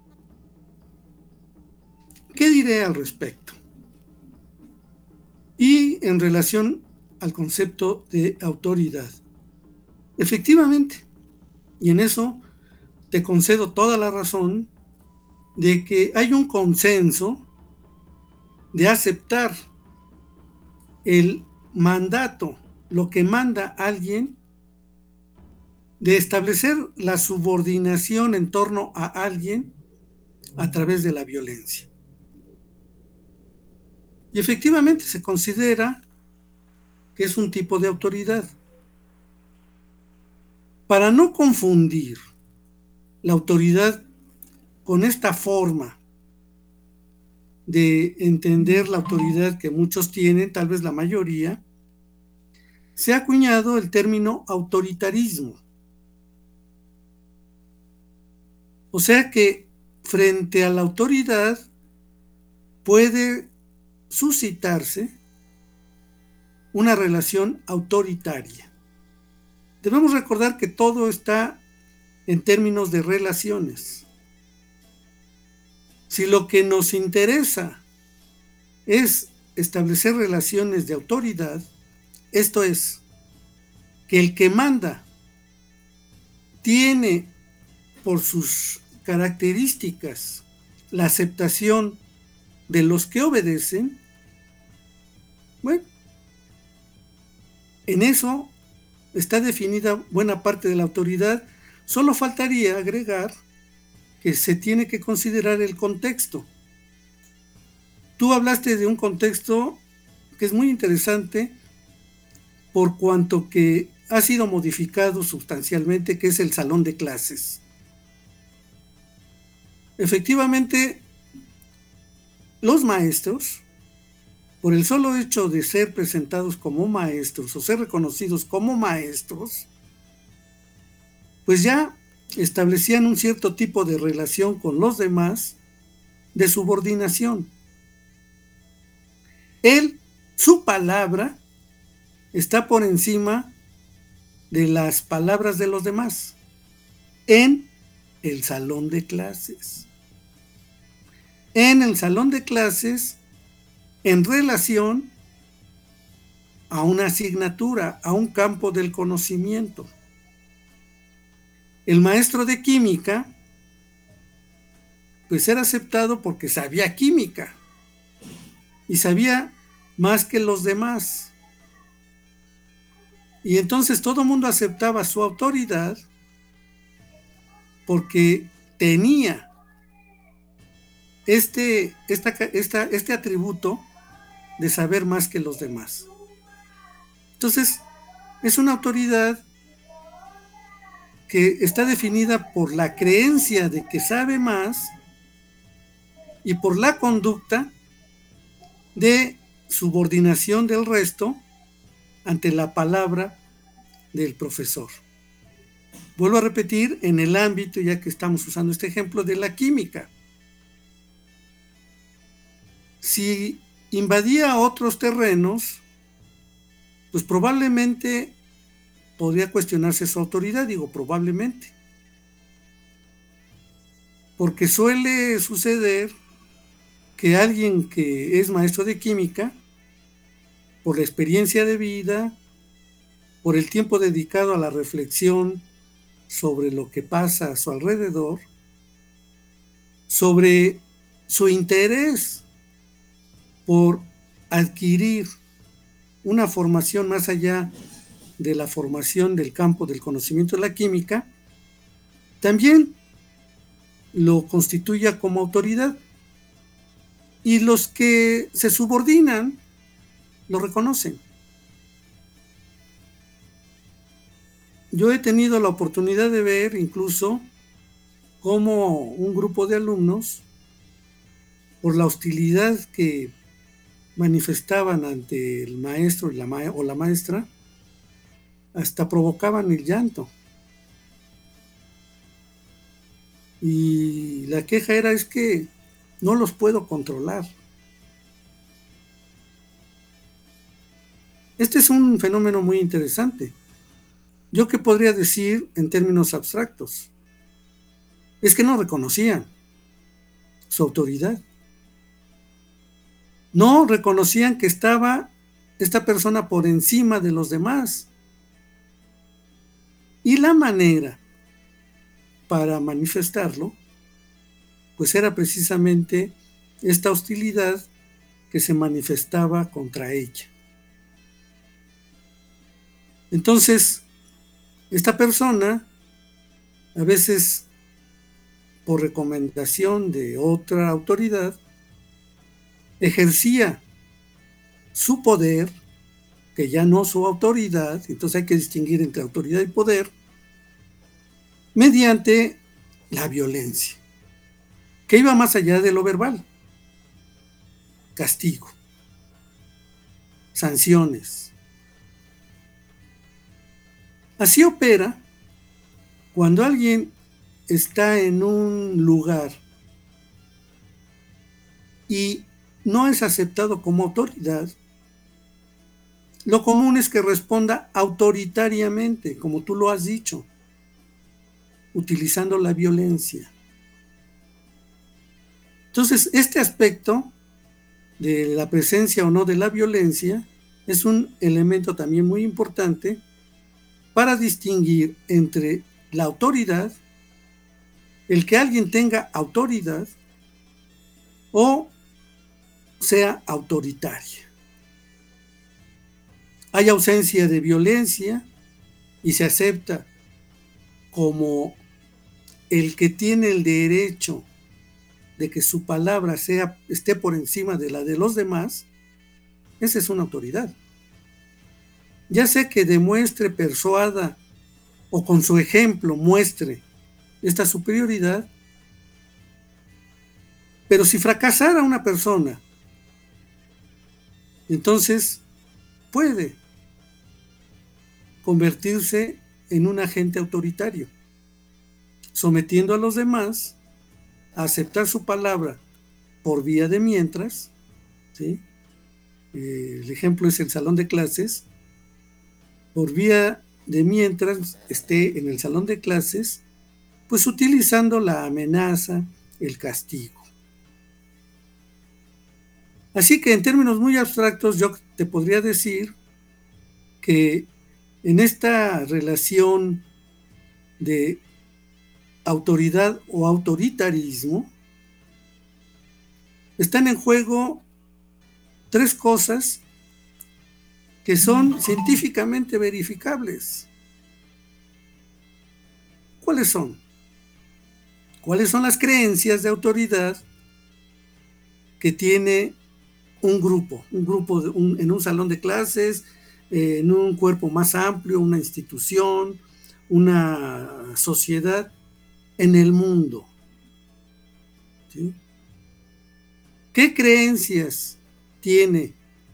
¿Qué diré al respecto? Y en relación al concepto de autoridad. Efectivamente, y en eso te concedo toda la razón, de que hay un consenso de aceptar el mandato, lo que manda alguien, de establecer la subordinación en torno a alguien a través de la violencia. Y efectivamente se considera que es un tipo de autoridad. Para no confundir la autoridad con esta forma de entender la autoridad que muchos tienen, tal vez la mayoría, se ha acuñado el término autoritarismo. O sea que frente a la autoridad puede suscitarse una relación autoritaria. Debemos recordar que todo está en términos de relaciones. Si lo que nos interesa es establecer relaciones de autoridad, esto es, que el que manda tiene por sus características la aceptación de los que obedecen, bueno, en eso está definida buena parte de la autoridad. Solo faltaría agregar que se tiene que considerar el contexto. Tú hablaste de un contexto que es muy interesante por cuanto que ha sido modificado sustancialmente, que es el salón de clases. Efectivamente, los maestros, por el solo hecho de ser presentados como maestros o ser reconocidos como maestros, pues ya establecían un cierto tipo de relación con los demás de subordinación. Él, su palabra, está por encima de las palabras de los demás en el salón de clases. En el salón de clases, en relación a una asignatura, a un campo del conocimiento. El maestro de química, pues era aceptado porque sabía química y sabía más que los demás. Y entonces todo el mundo aceptaba su autoridad porque tenía este, esta, esta, este atributo de saber más que los demás. Entonces, es una autoridad que está definida por la creencia de que sabe más y por la conducta de subordinación del resto ante la palabra del profesor. Vuelvo a repetir, en el ámbito, ya que estamos usando este ejemplo, de la química. Si invadía otros terrenos, pues probablemente podría cuestionarse su autoridad, digo probablemente. Porque suele suceder que alguien que es maestro de química, por la experiencia de vida, por el tiempo dedicado a la reflexión sobre lo que pasa a su alrededor, sobre su interés por adquirir una formación más allá de la formación del campo del conocimiento de la química, también lo constituya como autoridad. Y los que se subordinan lo reconocen. Yo he tenido la oportunidad de ver incluso cómo un grupo de alumnos, por la hostilidad que manifestaban ante el maestro y la ma- o la maestra, hasta provocaban el llanto. Y la queja era es que no los puedo controlar. Este es un fenómeno muy interesante. ¿Yo qué podría decir en términos abstractos? Es que no reconocían su autoridad. No reconocían que estaba esta persona por encima de los demás. Y la manera para manifestarlo, pues era precisamente esta hostilidad que se manifestaba contra ella. Entonces, esta persona, a veces por recomendación de otra autoridad, ejercía su poder, que ya no su autoridad, entonces hay que distinguir entre autoridad y poder, mediante la violencia, que iba más allá de lo verbal. Castigo, sanciones. Así opera cuando alguien está en un lugar y no es aceptado como autoridad. lo común es que responda autoritariamente, como tú lo has dicho, utilizando la violencia. Entonces, este aspecto de la presencia o no de la violencia es un elemento también muy importante para distinguir entre la autoridad, el que alguien tenga autoridad o sea autoritaria. Hay ausencia de violencia y se acepta como el que tiene el derecho de que su palabra sea, esté por encima de la de los demás. Esa es una autoridad. Ya sea que demuestre, persuada o con su ejemplo muestre esta superioridad, pero si fracasara una persona, entonces puede convertirse en un agente autoritario, sometiendo a los demás a aceptar su palabra por vía de mientras, ¿sí? Eh, el ejemplo es el salón de clases. Por vía de mientras esté en el salón de clases, pues utilizando la amenaza, el castigo. Así que en términos muy abstractos yo te podría decir que en esta relación de autoridad o autoritarismo están en juego tres cosas que son científicamente verificables. ¿Cuáles son? ¿Cuáles son las creencias de autoridad que tiene un grupo? Un grupo de un, en un salón de clases, eh, en un cuerpo más amplio, una institución, una sociedad, en el mundo. ¿Sí? ¿Qué creencias tiene,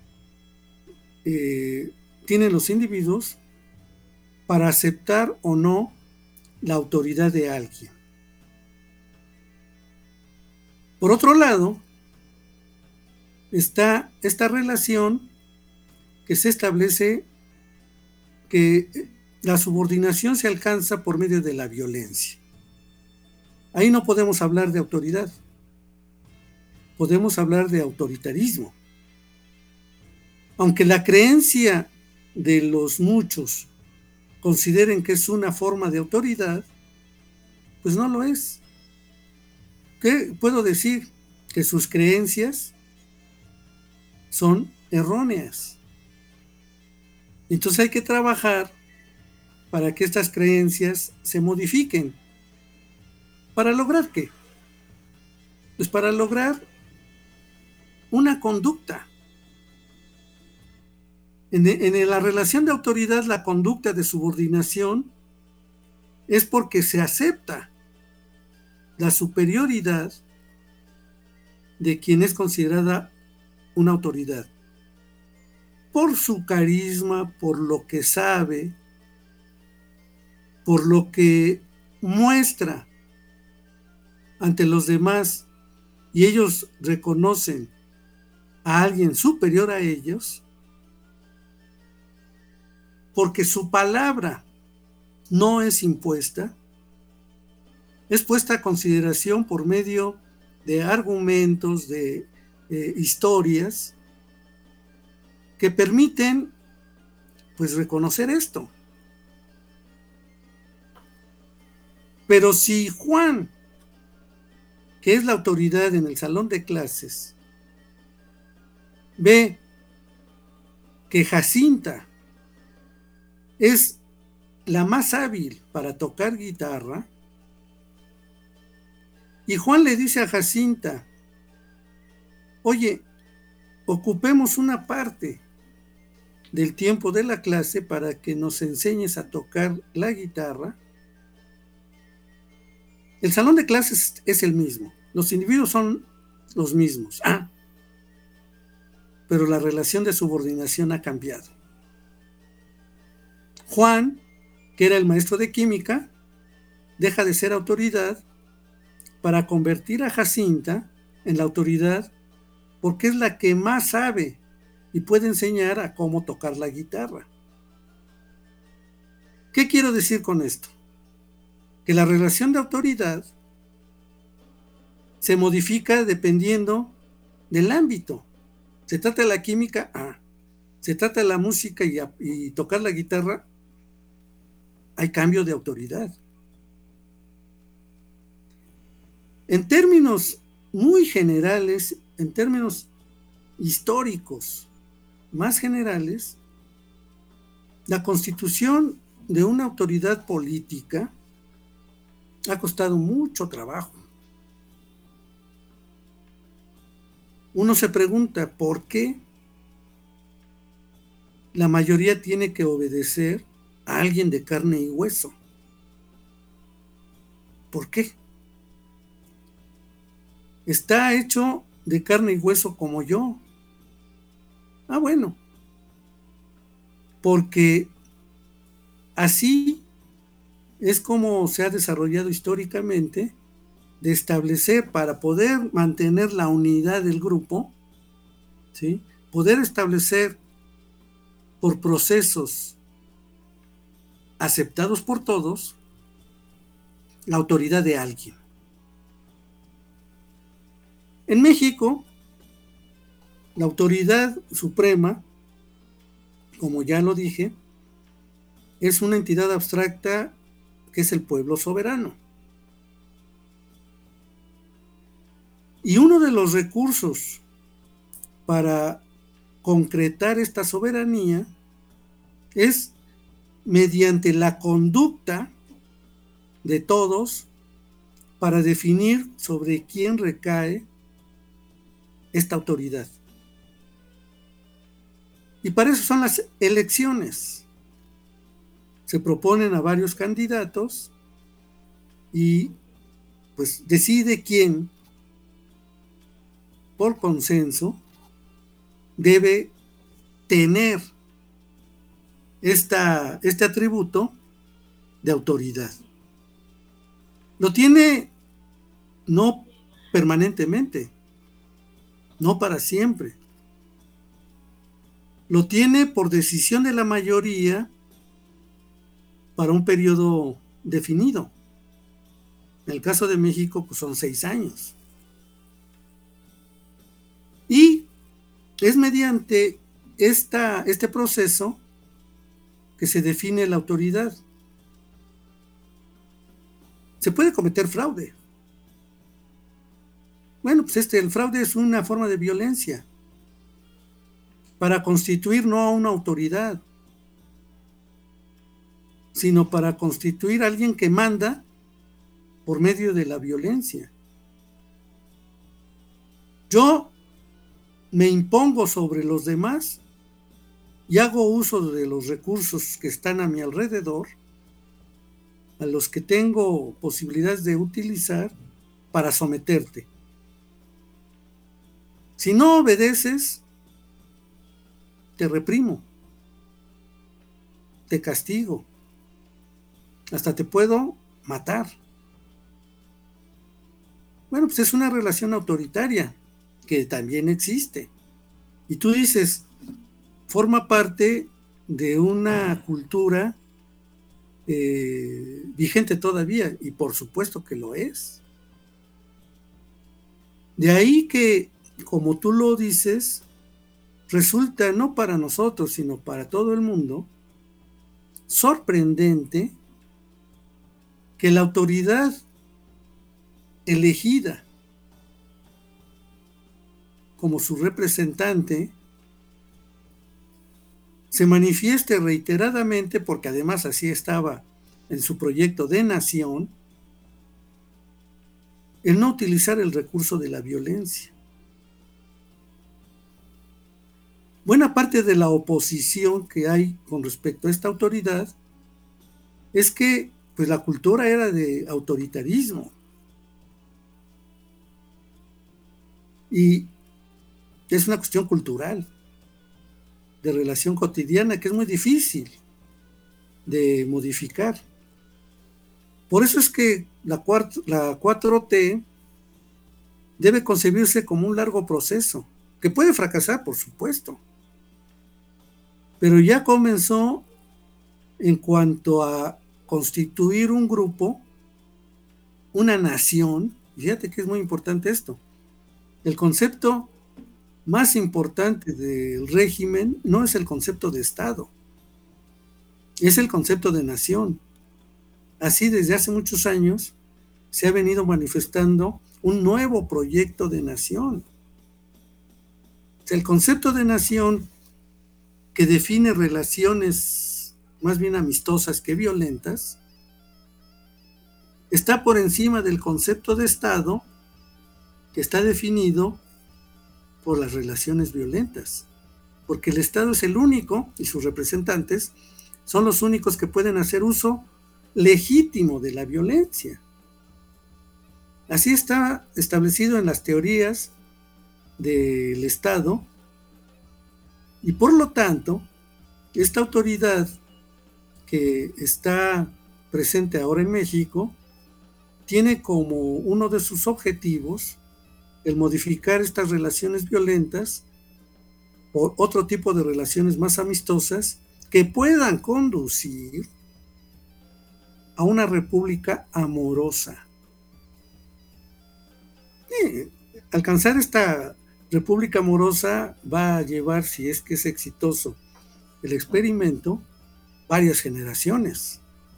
eh, tienen los individuos para aceptar o no la autoridad de alguien? Por otro lado, está esta relación que se establece que la subordinación se alcanza por medio de la violencia. Ahí no podemos hablar de autoridad, podemos hablar de autoritarismo. Aunque la creencia de los muchos consideren que es una forma de autoridad, pues no lo es. ¿Qué puedo decir? Que sus creencias son erróneas. Entonces hay que trabajar para que estas creencias se modifiquen. ¿Para lograr qué? Pues para lograr una conducta. En, en la relación de autoridad, la conducta de subordinación es porque se acepta la superioridad de quien es considerada una autoridad. Por su carisma, por lo que sabe, por lo que muestra ante los demás y ellos reconocen a alguien superior a ellos, porque su palabra no es impuesta, es puesta a consideración por medio de argumentos, de eh, historias que permiten pues reconocer esto. Pero si Juan, que es la autoridad en el salón de clases, ve que Jacinta es la más hábil para tocar guitarra, y Juan le dice a Jacinta, oye, ocupemos una parte del tiempo de la clase para que nos enseñes a tocar la guitarra. El salón de clases es el mismo, los individuos son los mismos, ah, pero la relación de subordinación ha cambiado. Juan, que era el maestro de química, deja de ser autoridad para convertir a Jacinta en la autoridad porque es la que más sabe y puede enseñar a cómo tocar la guitarra. ¿Qué quiero decir con esto? Que la relación de autoridad se modifica dependiendo del ámbito. Se trata de la química, ah. Se trata de la música y, y tocar la guitarra, hay cambio de autoridad. En términos muy generales, en términos históricos más generales, la constitución de una autoridad política ha costado mucho trabajo. Uno se pregunta por qué la mayoría tiene que obedecer a alguien de carne y hueso. ¿Por qué? Está hecho de carne y hueso como yo. Ah, bueno. Porque así es como se ha desarrollado históricamente, de establecer, para poder mantener la unidad del grupo, ¿sí? Poder establecer por procesos aceptados por todos la autoridad de alguien. En México, la autoridad suprema, como ya lo dije, es una entidad abstracta que es el pueblo soberano. Y uno de los recursos para concretar esta soberanía es mediante la conducta de todos para definir sobre quién recae esta autoridad. Y para eso son las elecciones. Se proponen a varios candidatos y pues decide quién, por consenso, debe tener esta, este atributo de autoridad. Lo tiene no permanentemente, no para siempre. Lo tiene por decisión de la mayoría para un periodo definido. En el caso de México, pues son seis años. Y es mediante esta, este proceso que se define la autoridad. Se puede cometer fraude. Bueno, pues este, el fraude es una forma de violencia para constituir no a una autoridad, sino para constituir a alguien que manda por medio de la violencia. Yo me impongo sobre los demás y hago uso de los recursos que están a mi alrededor, a los que tengo posibilidades de utilizar para someterte. Si no obedeces, te reprimo, te castigo, hasta te puedo matar. Bueno, pues es una relación autoritaria que también existe. Y tú dices, forma parte de una cultura eh, vigente todavía, y por supuesto que lo es. De ahí que, como tú lo dices, resulta no para nosotros, sino para todo el mundo, sorprendente que la autoridad elegida como su representante se manifieste reiteradamente, porque además así estaba en su proyecto de nación, el no utilizar el recurso de la violencia. Buena parte de la oposición que hay con respecto a esta autoridad es que pues, la cultura era de autoritarismo. Y es una cuestión cultural, de relación cotidiana, que es muy difícil de modificar. Por eso es que la cuatro T debe concebirse como un largo proceso, que puede fracasar, por supuesto, pero ya comenzó en cuanto a constituir un grupo, una nación. Fíjate que es muy importante esto. El concepto más importante del régimen no es el concepto de Estado, es el concepto de nación. Así, desde hace muchos años se ha venido manifestando un nuevo proyecto de nación. El concepto de nación, que define relaciones más bien amistosas que violentas, está por encima del concepto de Estado, que está definido por las relaciones violentas, porque el Estado es el único, y sus representantes son los únicos que pueden hacer uso legítimo de la violencia. Así está establecido en las teorías del Estado, y por lo tanto, esta autoridad que está presente ahora en México tiene como uno de sus objetivos el modificar estas relaciones violentas por otro tipo de relaciones más amistosas que puedan conducir a una república amorosa. Y alcanzar esta república amorosa va a llevar, si es que es exitoso el experimento, varias generaciones.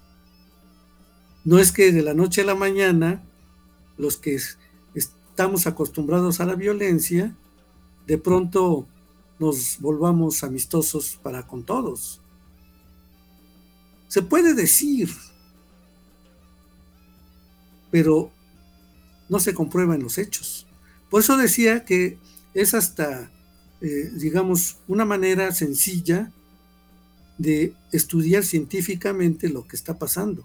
No es que de la noche a la mañana los que estamos acostumbrados a la violencia de pronto nos volvamos amistosos para con todos. Se puede decir, pero no se comprueba en los hechos. Por eso decía que es hasta, eh, digamos, una manera sencilla de estudiar científicamente lo que está pasando.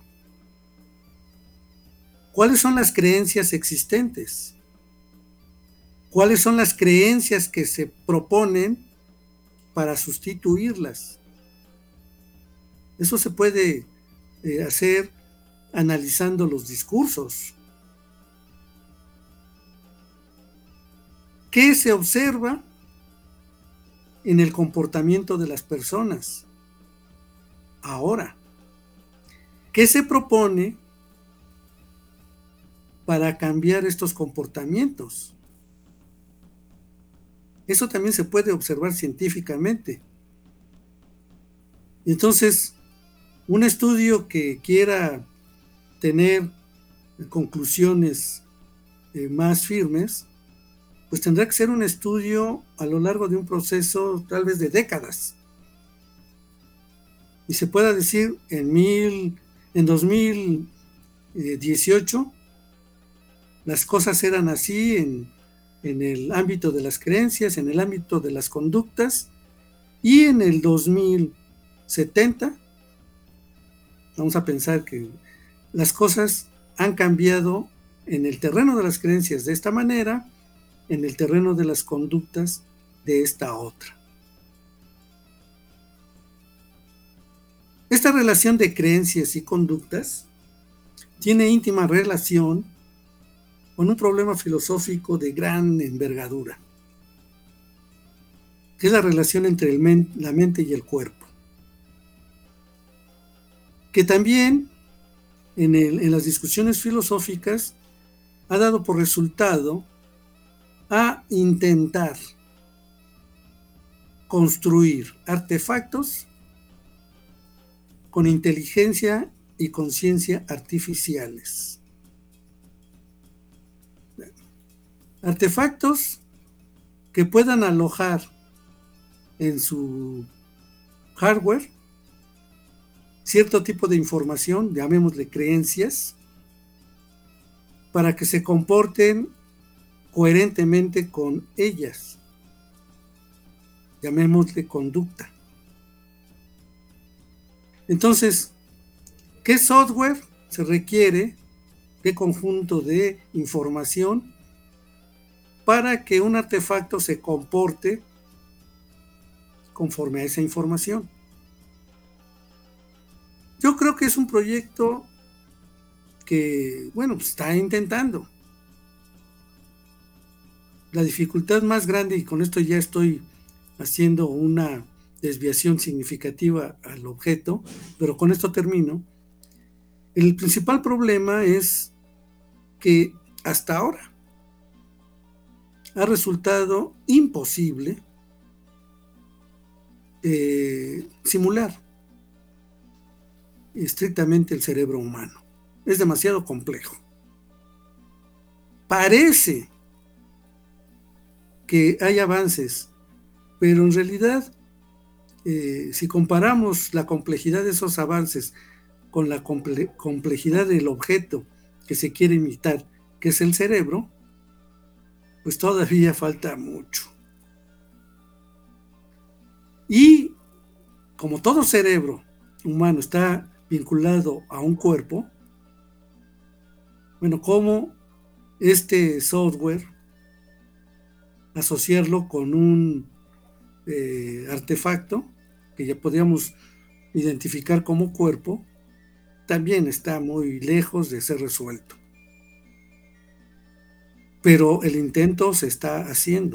¿Cuáles son las creencias existentes? ¿Cuáles son las creencias que se proponen para sustituirlas? Eso se puede eh, hacer analizando los discursos. ¿Qué se observa en el comportamiento de las personas ahora? ¿Qué se propone para cambiar estos comportamientos? Eso también se puede observar científicamente. Entonces, un estudio que quiera tener conclusiones eh, más firmes, pues tendrá que ser un estudio a lo largo de un proceso tal vez de décadas. Y se pueda decir en, mil, en dos mil dieciocho las cosas eran así en, en el ámbito de las creencias, en el ámbito de las conductas, y en el dos mil setenta vamos a pensar que las cosas han cambiado en el terreno de las creencias de esta manera, en el terreno de las conductas de esta otra. Esta relación de creencias y conductas tiene íntima relación con un problema filosófico de gran envergadura, que es la relación entre el men- la mente y el cuerpo, que también en, el, en las discusiones filosóficas ha dado por resultado a intentar construir artefactos con inteligencia y conciencia artificiales. Artefactos que puedan alojar en su hardware cierto tipo de información, llamémosle creencias, para que se comporten coherentemente con ellas, llamémosle conducta. Entonces, ¿qué software se requiere? ¿Qué conjunto de información para que un artefacto se comporte conforme a esa información? Yo creo que es un proyecto que, bueno, pues está intentando. La dificultad más grande, y con esto ya estoy haciendo una desviación significativa al objeto, pero con esto termino. El principal problema es que hasta ahora ha resultado imposible eh, simular estrictamente el cerebro humano. Es demasiado complejo. Parece que hay avances, pero en realidad, eh, si comparamos la complejidad de esos avances con la comple- complejidad del objeto que se quiere imitar, que es el cerebro, pues todavía falta mucho. Y como todo cerebro humano está vinculado a un cuerpo, bueno, ¿cómo este software asociarlo con un eh, artefacto que ya podríamos identificar como cuerpo? También está muy lejos de ser resuelto. Pero el intento se está haciendo.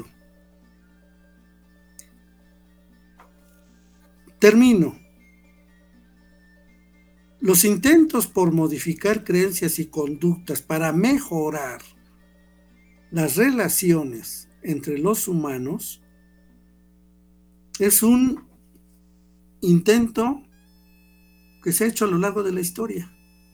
Termino. Los intentos por modificar creencias y conductas para mejorar las relaciones entre los humanos es un intento que se ha hecho a lo largo de la historia.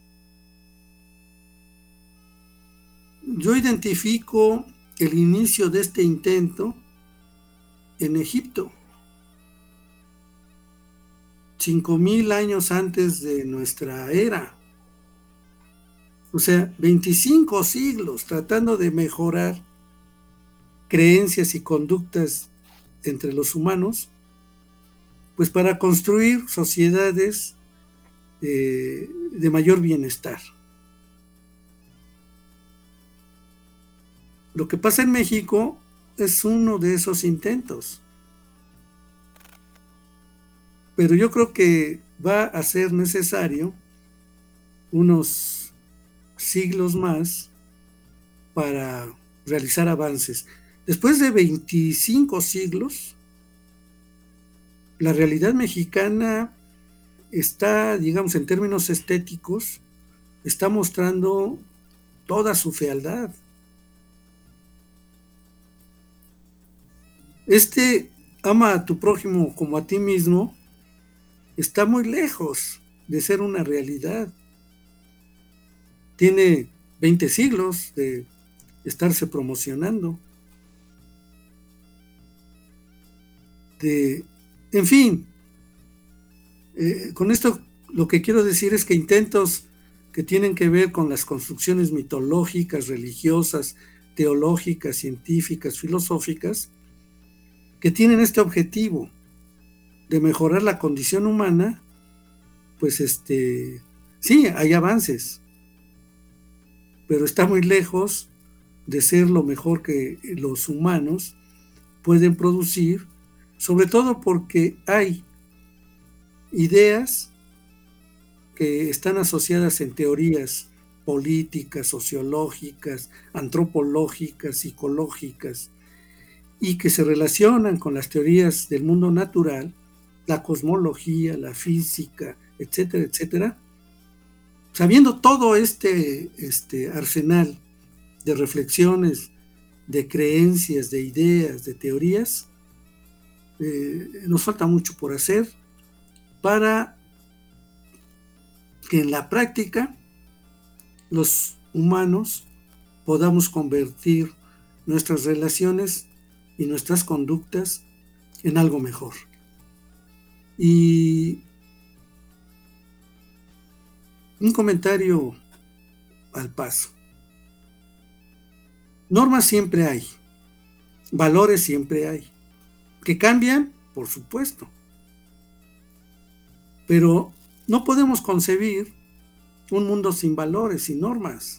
Yo identifico el inicio de este intento en Egipto, cinco mil años antes de nuestra era. O sea, veinticinco siglos tratando de mejorar creencias y conductas entre los humanos, pues para construir sociedades eh, de mayor bienestar. Lo que pasa en México es uno de esos intentos. Pero yo creo que va a ser necesario unos siglos más para realizar avances. Después de veinticinco siglos, la realidad mexicana está, digamos, en términos estéticos, está mostrando toda su fealdad. Este ama a tu prójimo como a ti mismo está muy lejos de ser una realidad. Tiene veinte siglos de estarse promocionando. De, en fin, eh, con esto lo que quiero decir es que intentos que tienen que ver con las construcciones mitológicas, religiosas, teológicas, científicas, filosóficas, que tienen este objetivo de mejorar la condición humana, pues este, sí, hay avances, pero está muy lejos de ser lo mejor que los humanos pueden producir, sobre todo porque hay ideas que están asociadas en teorías políticas, sociológicas, antropológicas, psicológicas, y que se relacionan con las teorías del mundo natural, la cosmología, la física, etcétera, etcétera. Sabiendo todo este, este arsenal de reflexiones, de creencias, de ideas, de teorías, eh, nos falta mucho por hacer para que en la práctica los humanos podamos convertir nuestras relaciones y nuestras conductas en algo mejor. Y un comentario al paso. Normas siempre hay, valores siempre hay, que cambian, por supuesto, pero no podemos concebir un mundo sin valores, sin normas.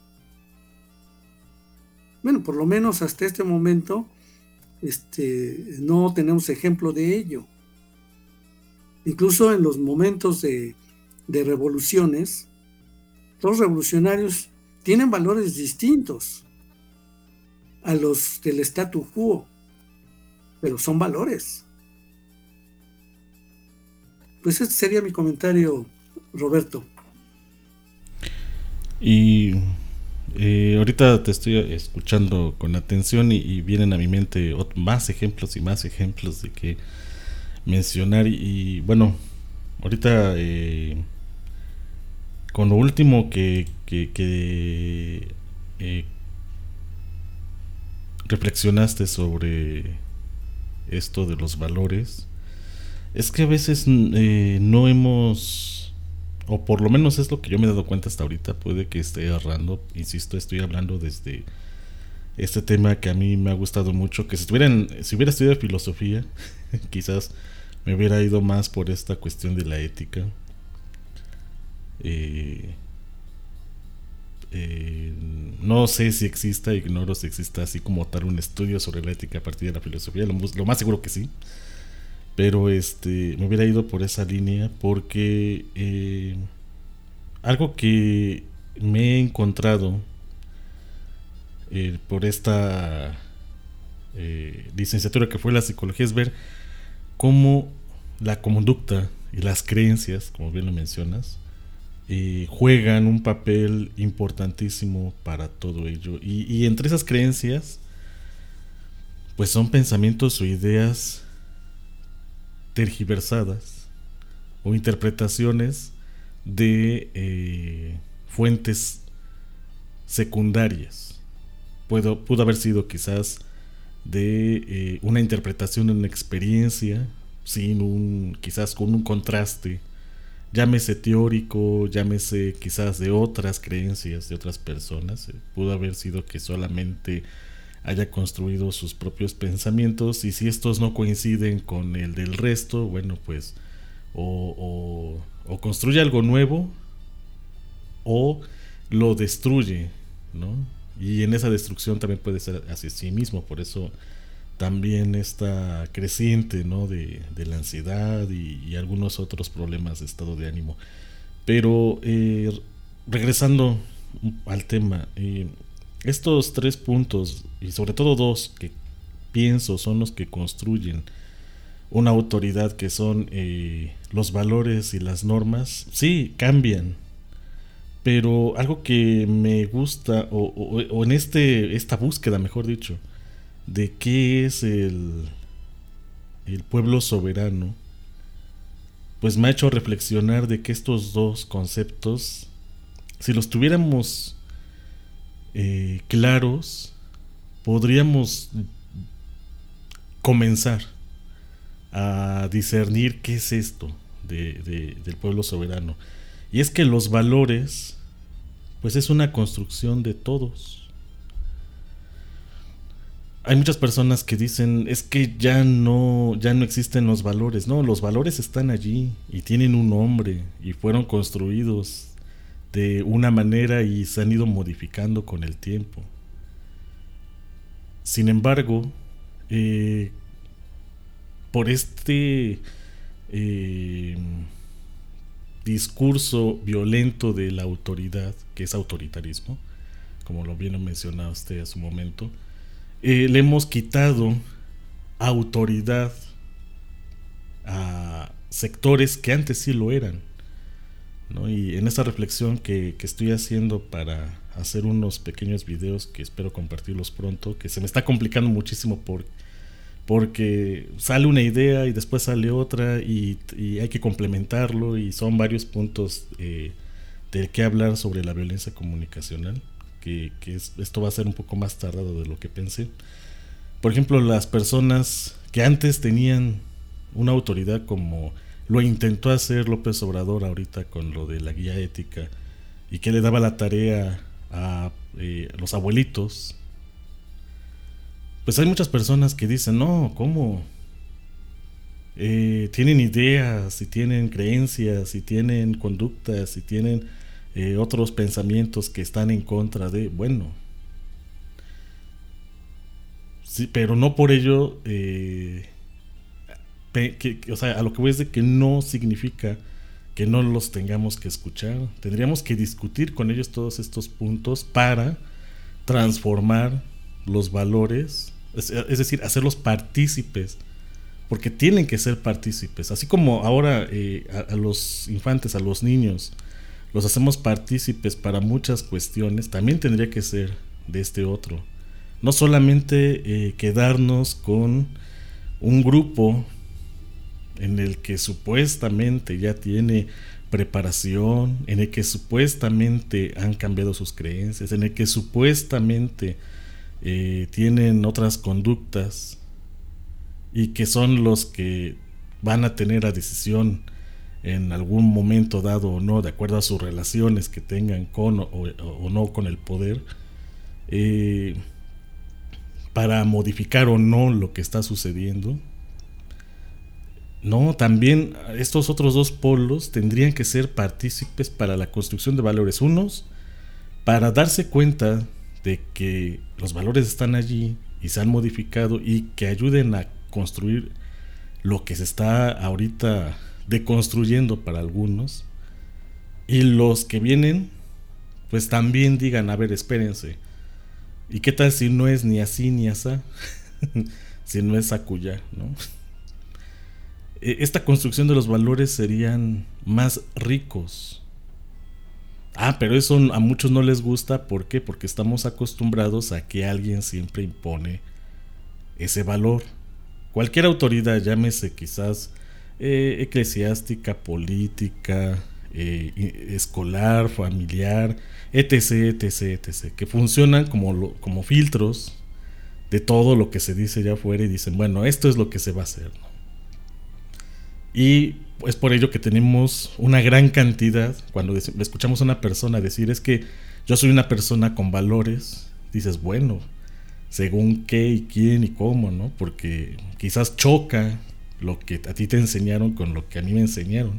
Bueno, por lo menos hasta este momento este, no tenemos ejemplo de ello. Incluso en los momentos de, de revoluciones, los revolucionarios tienen valores distintos a los del statu quo, pero son valores. Pues este sería mi comentario, Roberto. Y eh, ahorita te estoy escuchando con atención y, y vienen a mi mente ot- más ejemplos y más ejemplos de que mencionar. Y, y bueno, ahorita eh, con lo último que, que, que eh, reflexionaste sobre esto de los valores, es que a veces eh, no hemos, o por lo menos es lo que yo me he dado cuenta hasta ahorita, puede que esté errando, insisto, estoy hablando desde este tema que a mí me ha gustado mucho, que si, estuvieran, si hubiera estudiado filosofía, quizás me hubiera ido más por esta cuestión de la ética. Eh, eh, no sé si exista, ignoro si exista así como tal un estudio sobre la ética a partir de la filosofía, lo, lo más seguro que sí. Pero este me hubiera ido por esa línea porque eh, algo que me he encontrado eh, por esta eh, licenciatura que fue la psicología es ver cómo la conducta y las creencias, como bien lo mencionas, eh, juegan un papel importantísimo para todo ello. Y, y entre esas creencias, pues son pensamientos o ideas tergiversadas o interpretaciones de eh, fuentes secundarias. Puedo, pudo haber sido quizás de eh, una interpretación de una experiencia sin un, quizás con un contraste, llámese teórico, llámese quizás de otras creencias de otras personas. Eh, pudo haber sido que solamente haya construido sus propios pensamientos, y si estos no coinciden con el del resto, bueno, pues o, o, o construye algo nuevo o lo destruye, ¿no? Y en esa destrucción también puede ser hacia sí mismo. Por eso también está creciente, ¿no? de, de la ansiedad y, y algunos otros problemas de estado de ánimo. Pero eh, regresando al tema, eh, estos tres puntos, y sobre todo dos que pienso son los que construyen una autoridad, que son eh, los valores y las normas, sí, cambian. Pero algo que me gusta, o, o, o en este esta búsqueda, mejor dicho, de qué es el, el pueblo soberano, pues me ha hecho reflexionar de que estos dos conceptos, si los tuviéramos Eh, claros, podríamos comenzar a discernir qué es esto de, de, del pueblo soberano. Y es que los valores, pues es una construcción de todos. Hay muchas personas que dicen, es que ya no, ya no existen los valores. No, los valores están allí y tienen un nombre y fueron construidos de una manera y se han ido modificando con el tiempo. Sin embargo, eh, por este eh, discurso violento de la autoridad, que es autoritarismo, como lo bien mencionaba usted hace un momento, eh, le hemos quitado autoridad a sectores que antes sí lo eran, ¿no? Y en esta reflexión que, que estoy haciendo para hacer unos pequeños videos que espero compartirlos pronto, que se me está complicando muchísimo por, porque sale una idea y después sale otra y, y hay que complementarlo, y son varios puntos eh, de qué hablar sobre la violencia comunicacional, que, que es, esto va a ser un poco más tardado de lo que pensé. Por ejemplo, las personas que antes tenían una autoridad, como lo intentó hacer López Obrador ahorita con lo de la guía ética, y que le daba la tarea a eh, los abuelitos, pues hay muchas personas que dicen, no, ¿cómo? Eh, tienen ideas y tienen creencias y tienen conductas y tienen eh, otros pensamientos que están en contra de, bueno, sí, pero no por ello eh, Que, que, o sea, a lo que voy es de que no significa que no los tengamos que escuchar. Tendríamos que discutir con ellos todos estos puntos para transformar los valores, es, es decir, hacerlos partícipes porque tienen que ser partícipes, así como ahora eh, a, a los infantes, a los niños, los hacemos partícipes para muchas cuestiones, también tendría que ser de este otro. No solamente eh, quedarnos con un grupo en el que supuestamente ya tiene preparación, en el que supuestamente han cambiado sus creencias, en el que supuestamente eh, tienen otras conductas y que son los que van a tener la decisión en algún momento dado o no, de acuerdo a sus relaciones que tengan con o, o, o no con el poder, eh, para modificar o no lo que está sucediendo. No, también estos otros dos polos tendrían que ser partícipes para la construcción de valores. Unos, para darse cuenta de que los valores están allí y se han modificado y que ayuden a construir lo que se está ahorita deconstruyendo para algunos. Y los que vienen, pues también digan, a ver, espérense, ¿y qué tal si no es ni así ni asá? Si no es acullá, ¿no? Esta construcción de los valores serían más ricos. Ah, pero eso a muchos no les gusta. ¿Por qué? Porque estamos acostumbrados a que alguien siempre impone ese valor. Cualquier autoridad, llámese quizás eh, eclesiástica, política, eh, escolar, familiar, etc, etc, etc, que funcionan como, lo, como filtros de todo lo que se dice allá afuera y dicen, bueno, esto es lo que se va a hacer, ¿no? Y es por ello que tenemos una gran cantidad, cuando escuchamos a una persona decir, es que yo soy una persona con valores, dices, bueno, según qué y quién y cómo, ¿no? Porque quizás choca lo que a ti te enseñaron con lo que a mí me enseñaron.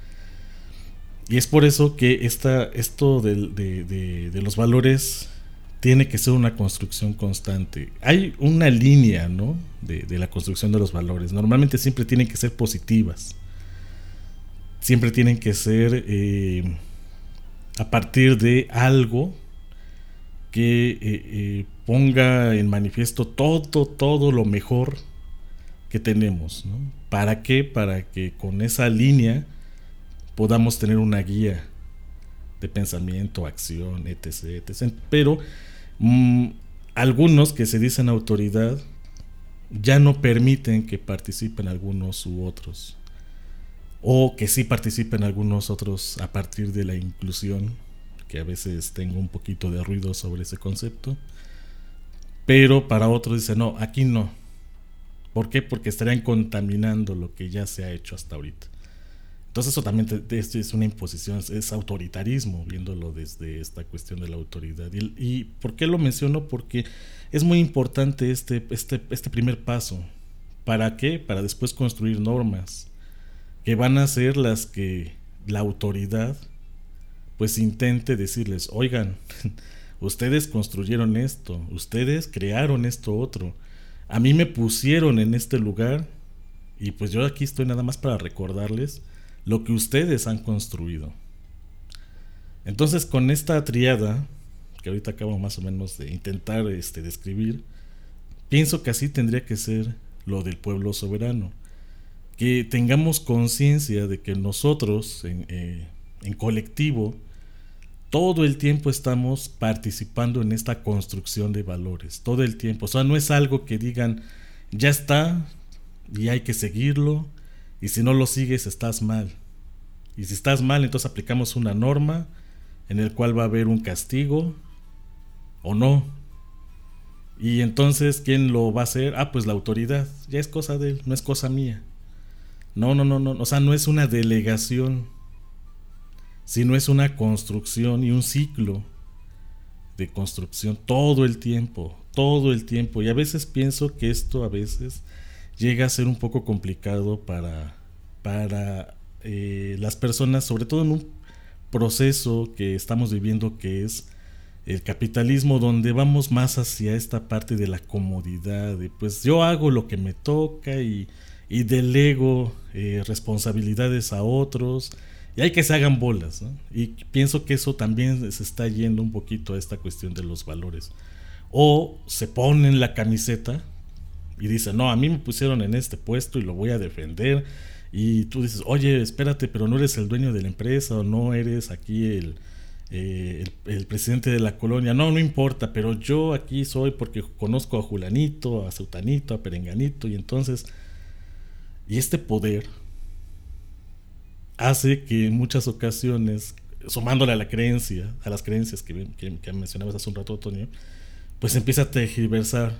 Y es por eso que esta, esto de, de, de, de los valores tiene que ser una construcción constante. Hay una línea, ¿no?, de, de la construcción de los valores. Normalmente siempre tienen que ser positivas. Siempre tienen que ser eh, a partir de algo que eh, eh, ponga en manifiesto todo, todo lo mejor que tenemos, ¿no? ¿Para qué? Para que con esa línea podamos tener una guía de pensamiento, acción, etc, etcétera. Pero mmm, algunos que se dicen autoridad ya no permiten que participen algunos u otros, o que sí participen algunos otros a partir de la inclusión, que a veces tengo un poquito de ruido sobre ese concepto, pero para otros dicen, no, aquí no. ¿Por qué? Porque estarían contaminando lo que ya se ha hecho hasta ahorita. Entonces eso también te, esto es una imposición, es autoritarismo, viéndolo desde esta cuestión de la autoridad. ¿Y, y por qué lo menciono? Porque es muy importante este, este, este primer paso. ¿Para qué? Para después construir normas que van a ser las que la autoridad pues intente decirles, oigan, ustedes construyeron esto, ustedes crearon esto otro, a mí me pusieron en este lugar y pues yo aquí estoy nada más para recordarles lo que ustedes han construido. Entonces, con esta triada que ahorita acabo más o menos de intentar este, describir, pienso que así tendría que ser lo del pueblo soberano, que tengamos conciencia de que nosotros en, eh, en colectivo todo el tiempo estamos participando en esta construcción de valores, todo el tiempo. O sea, no es algo que digan, ya está y hay que seguirlo, y si no lo sigues estás mal. Y si estás mal, entonces aplicamos una norma en el cual va a haber un castigo o no. Y entonces, ¿quién lo va a hacer? Ah, pues la autoridad. Ya es cosa de él, no es cosa mía. No, no, no, no. O sea, no es una delegación, sino es una construcción y un ciclo de construcción todo el tiempo, todo el tiempo. Y a veces pienso que esto a veces llega a ser un poco complicado para, para eh, las personas, sobre todo en un proceso que estamos viviendo que es el capitalismo, donde vamos más hacia esta parte de la comodidad, de pues yo hago lo que me toca y, y delego eh, responsabilidades a otros y hay que se hagan bolas, ¿no? Y pienso que eso también se está yendo un poquito a esta cuestión de los valores. O se ponen la camiseta y dice, no, a mí me pusieron en este puesto y lo voy a defender, y tú dices, oye, espérate, pero no eres el dueño de la empresa, o no eres aquí el, eh, el, el presidente de la colonia, no, no importa, pero yo aquí soy porque conozco a Julanito, a Sutanito, a Perenganito, y entonces, y este poder hace que en muchas ocasiones, sumándole a la creencia, a las creencias que, que, que mencionabas hace un rato, Antonio, pues empieza a tergiversar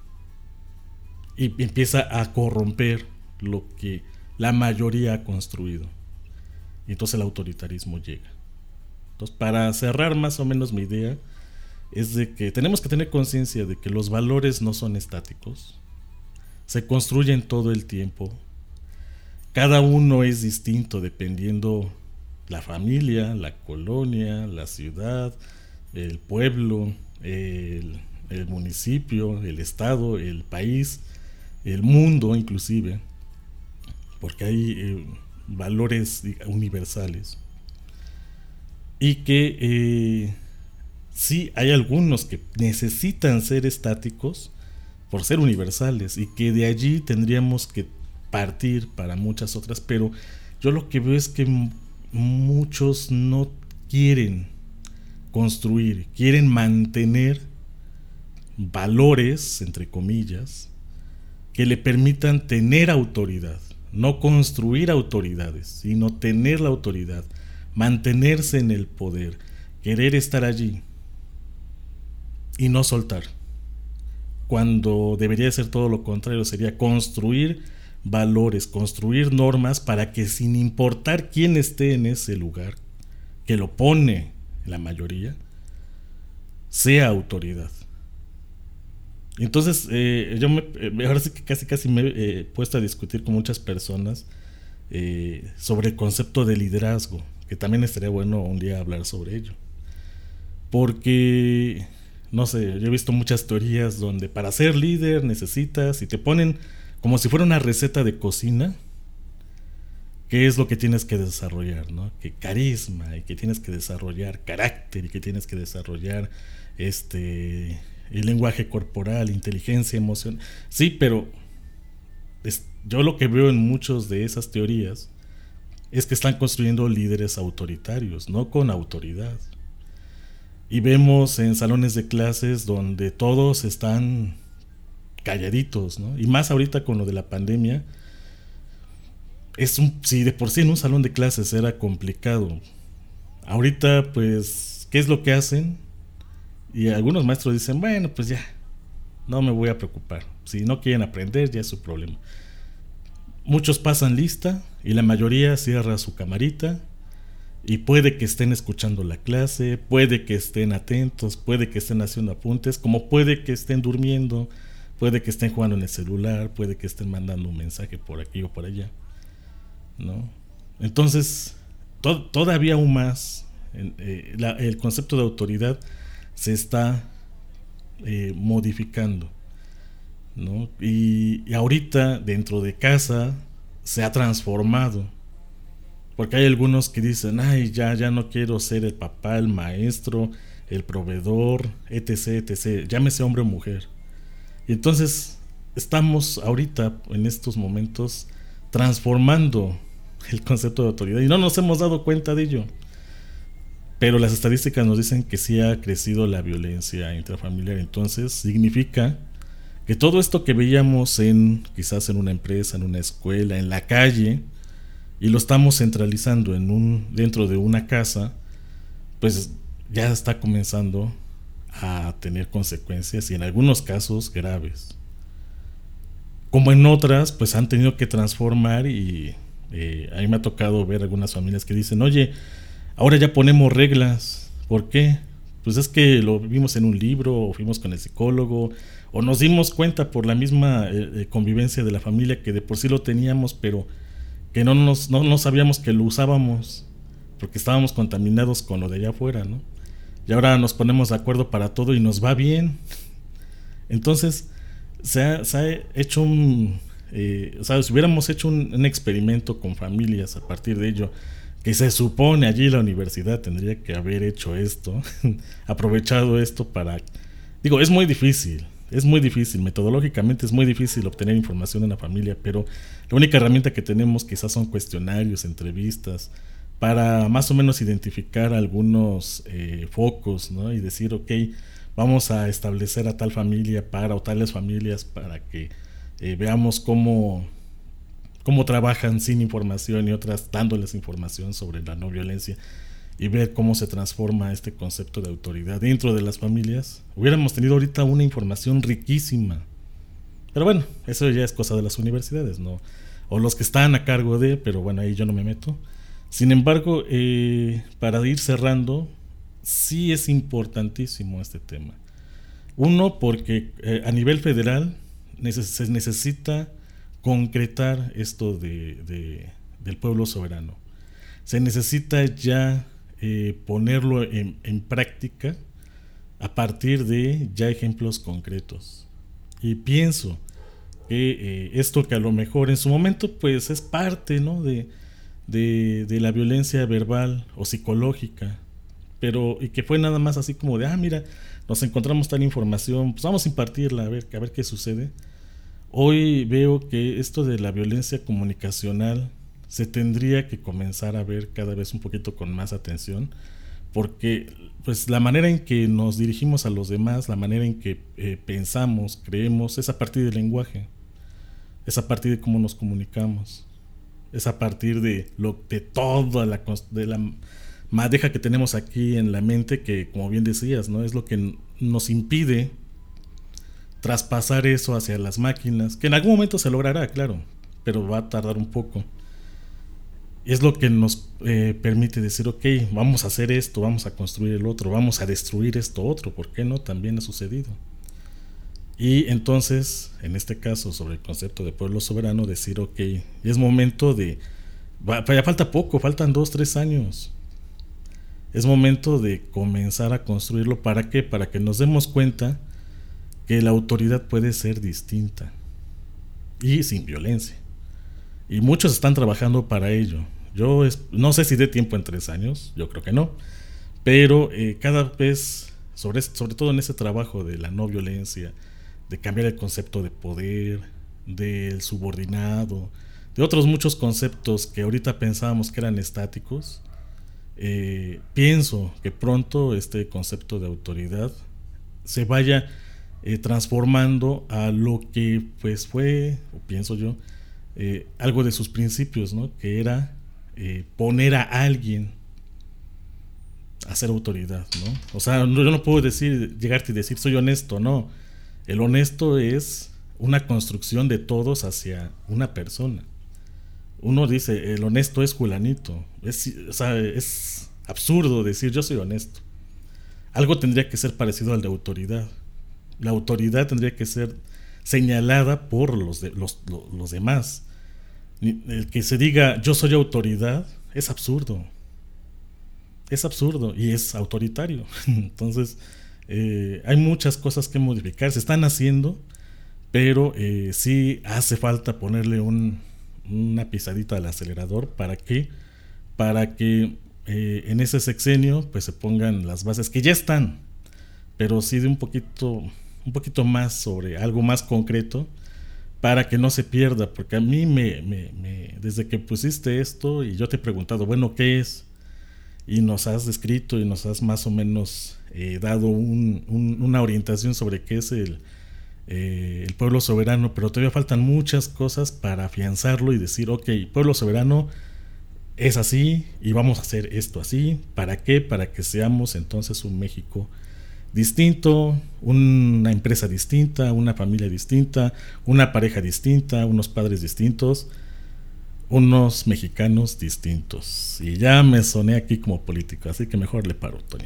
y empieza a corromper lo que la mayoría ha construido. Y entonces el autoritarismo llega. Entonces, para cerrar más o menos mi idea, es de que tenemos que tener conciencia de que los valores no son estáticos, se construyen todo el tiempo. Cada uno es distinto dependiendo la familia, la colonia, la ciudad, el pueblo, el, el municipio, el estado, el país, el mundo inclusive, porque hay eh, valores universales. Y que eh, sí hay algunos que necesitan ser estáticos por ser universales, y que de allí tendríamos que partir para muchas otras, pero yo lo que veo es que m- muchos no quieren construir, quieren mantener valores, entre comillas, que le permitan tener autoridad, no construir autoridades, sino tener la autoridad, mantenerse en el poder, querer estar allí y no soltar, cuando debería ser todo lo contrario, sería construir valores, construir normas para que, sin importar quién esté en ese lugar, que lo pone la mayoría, sea autoridad. Entonces, eh, yo me, eh, ahora sí que casi casi me he eh, puesto a discutir con muchas personas eh, sobre el concepto de liderazgo, que también estaría bueno un día hablar sobre ello. Porque, no sé, yo he visto muchas teorías donde para ser líder necesitas, y te ponen como si fuera una receta de cocina, qué es lo que tienes que desarrollar, ¿no? Que carisma, y que tienes que desarrollar carácter, y que tienes que desarrollar este el lenguaje corporal, inteligencia, emoción. Sí, pero es, yo lo que veo en muchas de esas teorías es que están construyendo líderes autoritarios, no con autoridad. Y vemos en salones de clases donde todos están calladitos, ¿no? Y más ahorita con lo de la pandemia, es un, si de por sí en un salón de clases era complicado, ahorita pues, ¿qué es lo que hacen? Y algunos maestros dicen, bueno, pues ya, no me voy a preocupar, si no quieren aprender ya es su problema. Muchos pasan lista y la mayoría cierra su camarita, y puede que estén escuchando la clase, puede que estén atentos, puede que estén haciendo apuntes, como puede que estén durmiendo, puede que estén jugando en el celular, puede que estén mandando un mensaje por aquí o por allá, ¿no? Entonces, to- todavía aún más, eh, la, el concepto de autoridad se está eh, modificando, ¿no? Y, y ahorita dentro de casa se ha transformado, porque hay algunos que dicen, ay, ya, ya no quiero ser el papá, el maestro, el proveedor, etc, etc, llámese hombre o mujer. Y entonces estamos ahorita en estos momentos transformando el concepto de autoridad y no nos hemos dado cuenta de ello. Pero las estadísticas nos dicen que sí ha crecido la violencia intrafamiliar. Entonces significa que todo esto que veíamos en quizás en una empresa, en una escuela, en la calle, y lo estamos centralizando en un dentro de una casa, pues ya está comenzando a tener consecuencias, y en algunos casos graves. Como en otras, pues han tenido que transformar, y eh, a mí me ha tocado ver algunas familias que dicen, oye, ahora ya ponemos reglas. ¿Por qué? Pues es que lo vimos en un libro, o fuimos con el psicólogo, o nos dimos cuenta por la misma eh, convivencia de la familia que de por sí lo teníamos, pero que no, nos, no, no sabíamos que lo usábamos porque estábamos contaminados con lo de allá afuera, ¿no? Y ahora nos ponemos de acuerdo para todo y nos va bien. Entonces se ha, se ha hecho un eh, o sea, si hubiéramos hecho un, un experimento con familias a partir de ello, que se supone allí la universidad tendría que haber hecho esto, aprovechado esto para, digo, es muy difícil, Es muy difícil, metodológicamente es muy difícil obtener información de una familia, pero la única herramienta que tenemos quizás son cuestionarios, entrevistas, para más o menos identificar algunos eh, focos, ¿no? Y decir, ok, vamos a establecer a tal familia para o tales familias para que eh, veamos cómo, cómo trabajan sin información y otras dándoles información sobre la no violencia y ver cómo se transforma este concepto de autoridad dentro de las familias. Hubiéramos tenido ahorita una información riquísima. Pero bueno, eso ya es cosa de las universidades, ¿no? O los que están a cargo de, pero bueno, ahí yo no me meto. Sin embargo, eh, para ir cerrando, sí es importantísimo este tema. Uno, porque eh, a nivel federal neces- se necesita concretar esto de, de, del pueblo soberano. Se necesita ya eh, ponerlo en, en práctica a partir de ya ejemplos concretos. Y pienso que eh, esto que a lo mejor en su momento pues es parte, ¿no? de, de, de la violencia verbal o psicológica, pero y que fue nada más así como de, ah, mira, nos encontramos tal información, pues vamos a impartirla, a ver, a ver qué sucede. Hoy veo que esto de la violencia comunicacional se tendría que comenzar a ver cada vez un poquito con más atención, porque pues la manera en que nos dirigimos a los demás, la manera en que eh, pensamos, creemos, es a partir del lenguaje, es a partir de cómo nos comunicamos, es a partir de, lo, de toda la, de la madeja que tenemos aquí en la mente, que como bien decías, ¿no? Es lo que nos impide traspasar eso hacia las máquinas, que en algún momento se logrará, claro, pero va a tardar un poco. Es lo que nos eh, permite decir, ok, vamos a hacer esto, vamos a construir el otro, vamos a destruir esto otro, ¿por qué no? También ha sucedido. Y entonces, en este caso, sobre el concepto de pueblo soberano, decir, ok, es momento de, ya falta poco, faltan dos, tres años. Es momento de comenzar a construirlo. ¿Para qué? Para que nos demos cuenta que la autoridad puede ser distinta y sin violencia. Y muchos están trabajando para ello. Yo es, no sé si dé tiempo en tres años, yo creo que no, pero eh, cada vez, sobre, sobre todo en ese trabajo de la no violencia, de cambiar el concepto de poder, del subordinado, de otros muchos conceptos que ahorita pensábamos que eran estáticos, eh, pienso que pronto este concepto de autoridad se vaya eh, transformando a lo que pues fue, o pienso yo, eh, algo de sus principios, ¿no? Que era eh, poner a alguien a ser autoridad, ¿no? O sea, no, yo no puedo decir, llegarte y decir soy honesto, no. El honesto es una construcción de todos hacia una persona. Uno dice, el honesto es fulanito. Es, o sea, es absurdo decir yo soy honesto. Algo tendría que ser parecido al de autoridad. La autoridad tendría que ser señalada por los, de, los, los, los demás. El que se diga yo soy autoridad es absurdo. Es absurdo y es autoritario. Entonces, eh, hay muchas cosas que modificar. Se están haciendo, pero eh, sí hace falta ponerle un, una pisadita al acelerador. ¿Para qué? Para que eh, en ese sexenio pues se pongan las bases que ya están, pero sí de un poquito, un poquito más sobre algo más concreto, para que no se pierda, porque a mí me, me, me desde que pusiste esto y yo te he preguntado, bueno, ¿qué es? Y nos has descrito y nos has más o menos eh, dado un, un, una orientación sobre qué es el, eh, el pueblo soberano, pero todavía faltan muchas cosas para afianzarlo y decir, ok, pueblo soberano es así y vamos a hacer esto así. ¿Para qué? Para que seamos entonces un México distinto, una empresa distinta, una familia distinta, una pareja distinta, unos padres distintos, unos mexicanos distintos. Y ya me soné aquí como político, así que mejor le paro, Toño.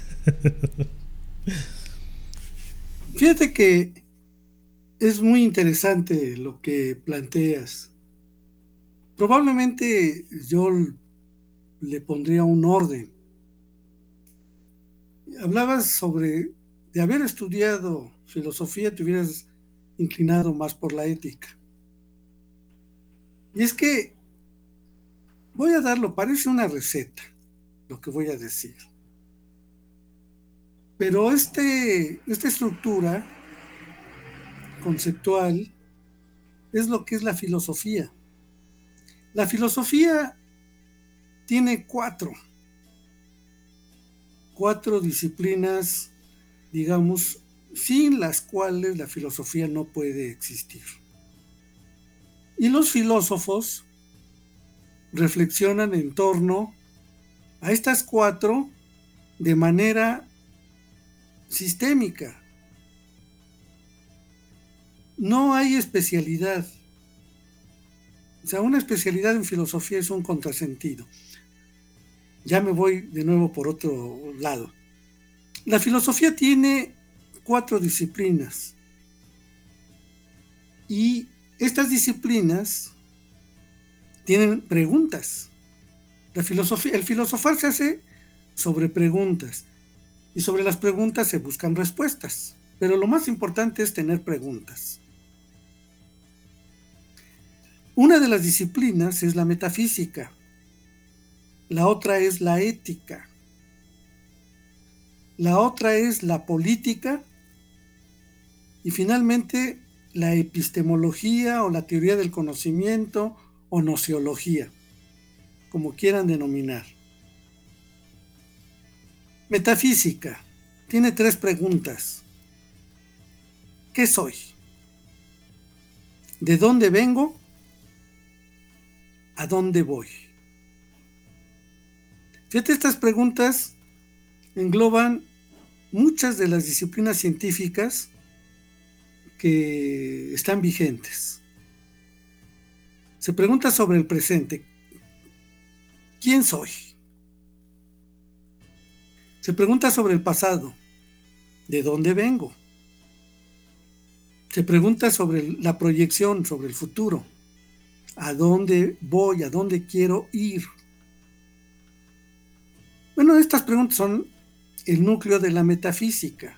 Fíjate que es muy interesante lo que planteas. Probablemente yo le pondría un orden. Hablabas sobre de haber estudiado filosofía, te hubieras inclinado más por la ética. Y es que voy a darlo, parece una receta lo que voy a decir. Pero este, esta estructura conceptual es lo que es la filosofía. La filosofía tiene cuatro, cuatro disciplinas, digamos, sin las cuales la filosofía no puede existir. Y los filósofos reflexionan en torno a estas cuatro de manera sistémica. No hay especialidad. O sea, una especialidad en filosofía es un contrasentido. Ya me voy de nuevo por otro lado. La filosofía tiene cuatro disciplinas. Y estas disciplinas tienen preguntas. La filosofía, el filosofar se hace sobre preguntas. Y sobre las preguntas se buscan respuestas. Pero lo más importante es tener preguntas. Una de las disciplinas es la metafísica. La otra es la ética. La otra es la política. Y finalmente la epistemología o la teoría del conocimiento o nociología, como quieran denominar. Metafísica tiene tres preguntas. ¿Qué soy? ¿De dónde vengo? ¿A dónde voy? Fíjate, estas preguntas engloban muchas de las disciplinas científicas que están vigentes. Se pregunta sobre el presente. ¿Quién soy? Se pregunta sobre el pasado. ¿De dónde vengo? Se pregunta sobre la proyección, sobre el futuro. ¿A dónde voy? ¿A dónde quiero ir? Bueno, estas preguntas son el núcleo de la metafísica.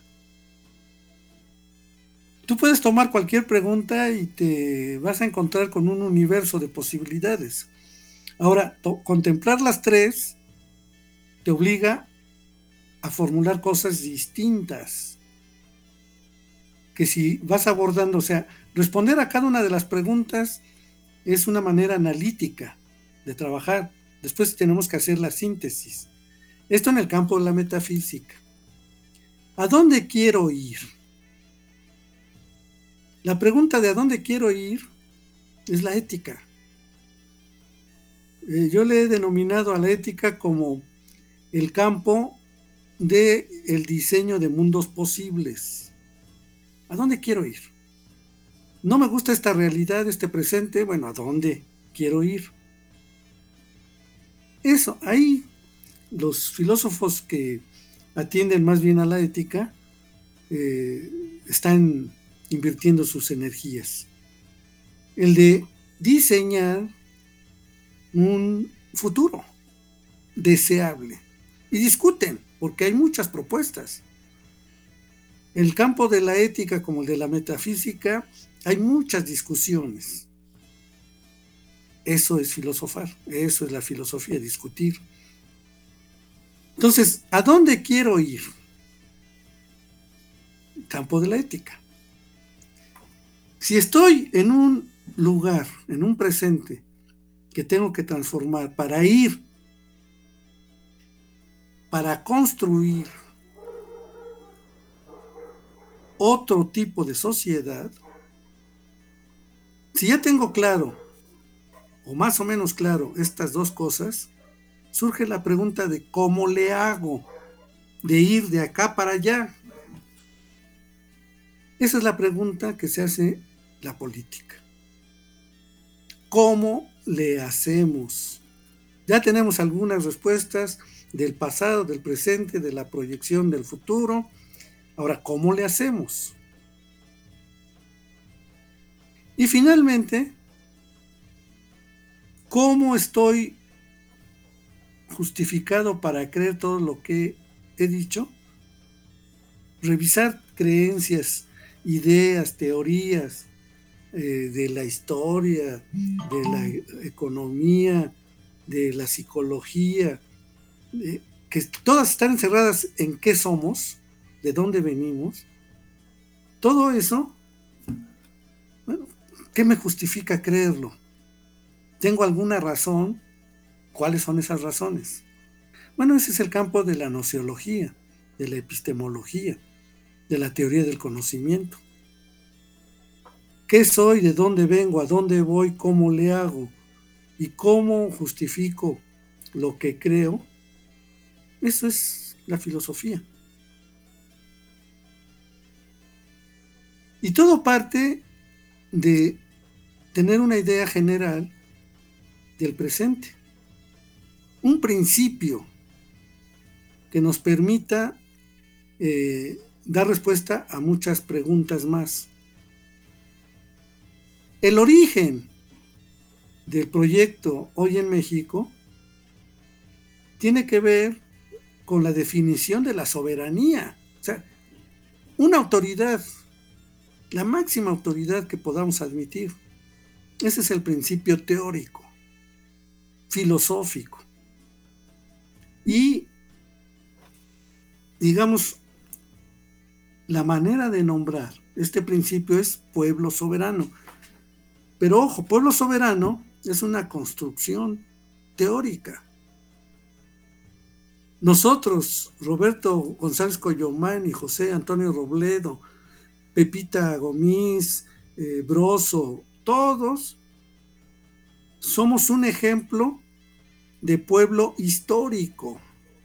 Tú puedes tomar cualquier pregunta y te vas a encontrar con un universo de posibilidades. Ahora, to- contemplar las tres te obliga a formular cosas distintas. Que si vas abordando, o sea, responder a cada una de las preguntas es una manera analítica de trabajar. Después tenemos que hacer la síntesis. Esto en el campo de la metafísica. ¿A dónde quiero ir? La pregunta de ¿a dónde quiero ir? Es la ética. Eh, yo le he denominado a la ética como el campo del diseño de mundos posibles. ¿A dónde quiero ir? No me gusta esta realidad, este presente. Bueno, ¿a dónde quiero ir? Eso, ahí los filósofos que atienden más bien a la ética eh, están invirtiendo sus energías. El de diseñar un futuro deseable. Y discuten, porque hay muchas propuestas. El campo de la ética como el de la metafísica, hay muchas discusiones. Eso es filosofar, eso es la filosofía, discutir. Entonces, ¿a dónde quiero ir? Campo de la ética. Si estoy en un lugar, en un presente, que tengo que transformar para ir, para construir otro tipo de sociedad, si ya tengo claro, o más o menos claro, estas dos cosas, surge la pregunta de cómo le hago de ir de acá para allá. Esa es la pregunta que se hace la política. ¿Cómo le hacemos? Ya tenemos algunas respuestas del pasado, del presente, de la proyección del futuro. Ahora, ¿cómo le hacemos? Y finalmente, ¿cómo estoy justificado para creer todo lo que he dicho? Revisar creencias, ideas, teorías eh, de la historia, de la economía, de la psicología, eh, que todas están encerradas en qué somos, de dónde venimos. Todo eso ¿Qué me justifica creerlo? ¿Tengo alguna razón? ¿Cuáles son esas razones? Bueno, ese es el campo de la gnoseología, de la epistemología, de la teoría del conocimiento. ¿Qué soy? ¿De dónde vengo? ¿A dónde voy? ¿Cómo le hago? ¿Y cómo justifico lo que creo? Eso es la filosofía. Y todo parte de tener una idea general del presente, un principio que nos permita eh, dar respuesta a muchas preguntas más. El origen del proyecto Hoy en México tiene que ver con la definición de la soberanía, o sea, una autoridad, la máxima autoridad que podamos admitir. Ese es el principio teórico, filosófico. Y, digamos, la manera de nombrar este principio es pueblo soberano. Pero ojo, pueblo soberano es una construcción teórica. Nosotros, Roberto González Coyomán y José Antonio Robledo, Pepita Gomis, eh, Broso, todos somos un ejemplo de pueblo histórico.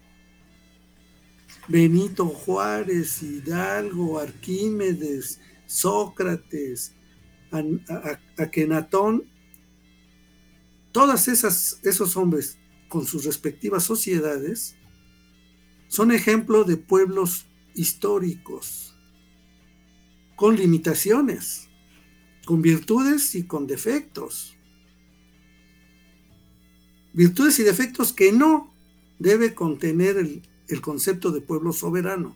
Benito Juárez, Hidalgo, Arquímedes, Sócrates, Akenatón, todas esas, esos hombres con sus respectivas sociedades son ejemplo de pueblos históricos, con limitaciones, con virtudes y con defectos. Virtudes y defectos que no debe contener el, el concepto de pueblo soberano.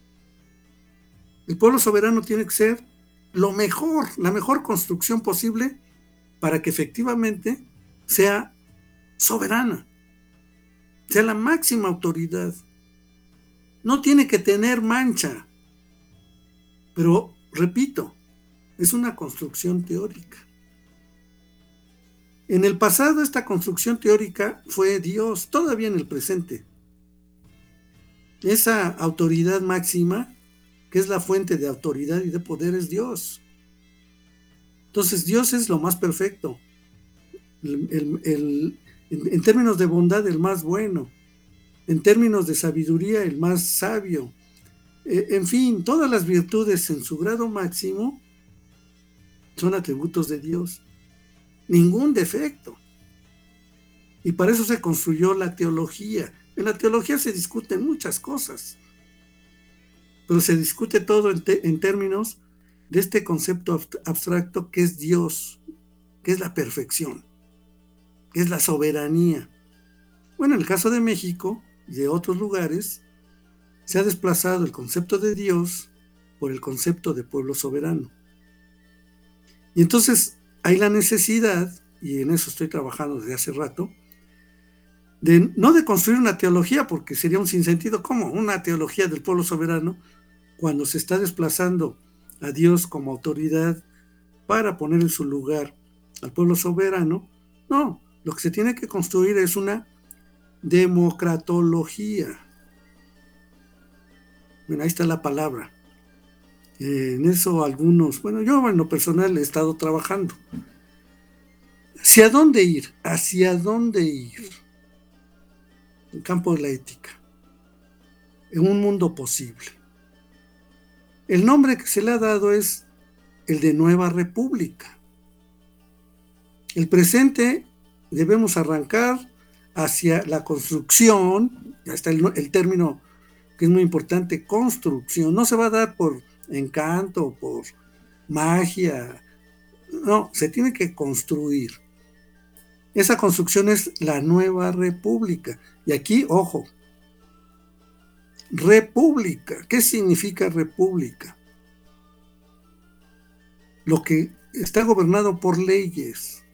El pueblo soberano tiene que ser lo mejor, la mejor construcción posible para que efectivamente sea soberana, sea la máxima autoridad. No tiene que tener mancha, pero repito, es una construcción teórica. En el pasado esta construcción teórica fue Dios, todavía en el presente. Esa autoridad máxima, que es la fuente de autoridad y de poder, es Dios. Entonces Dios es lo más perfecto, el, el, el, en, en términos de bondad el más bueno, en términos de sabiduría el más sabio, eh, en fin, todas las virtudes en su grado máximo son atributos de Dios, ningún defecto. Y para eso se construyó la teología. En la teología se discuten muchas cosas, pero se discute todo en, te, en términos de este concepto abstracto que es Dios, que es la perfección, que es la soberanía. Bueno, en el caso de México y de otros lugares, se ha desplazado el concepto de Dios por el concepto de pueblo soberano. Y entonces hay la necesidad, y en eso estoy trabajando desde hace rato, de no de construir una teología, porque sería un sinsentido. ¿Cómo? Una teología del pueblo soberano, cuando se está desplazando a Dios como autoridad para poner en su lugar al pueblo soberano. No, lo que se tiene que construir es una democratología. Bueno, ahí está la palabra. Eh, en eso algunos, bueno, yo en lo personal he estado trabajando. ¿Hacia dónde ir? ¿Hacia dónde ir? El campo de la ética. En un mundo posible. El nombre que se le ha dado es el de Nueva República. El presente debemos arrancar hacia la construcción, ya está el, el término que es muy importante, construcción. No se va a dar por encanto, por magia, no, se tiene que construir. Esa construcción es la Nueva República. Y aquí, ojo, república. ¿Qué significa república? Lo que está gobernado por leyes.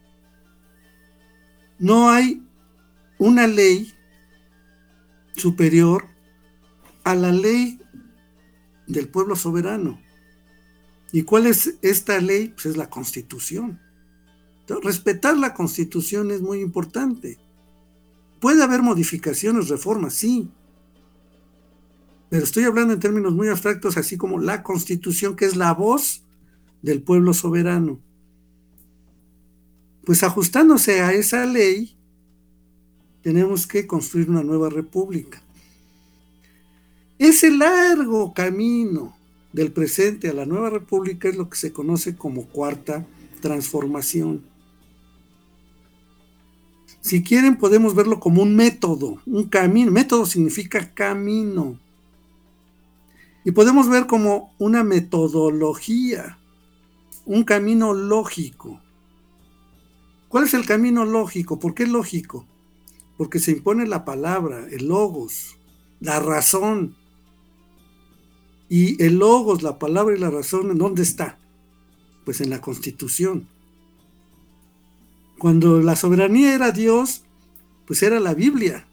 No hay una ley superior a la ley del pueblo soberano. ¿Y cuál es esta ley? Pues es la Constitución. Entonces, respetar la Constitución es muy importante. Puede haber modificaciones, reformas, sí, pero estoy hablando en términos muy abstractos, así como la Constitución, que es la voz del pueblo soberano. Pues ajustándose a esa ley, tenemos que construir una nueva república. Ese largo camino del presente a la nueva república es lo que se conoce como cuarta transformación. Si quieren, podemos verlo como un método, un camino. Método significa camino. Y podemos ver como una metodología, un camino lógico. ¿Cuál es el camino lógico? ¿Por qué lógico? Porque se impone la palabra, el logos, la razón. Y el logos, la palabra y la razón, ¿en dónde está? Pues en la Constitución. Cuando la soberanía era Dios, pues era la Biblia.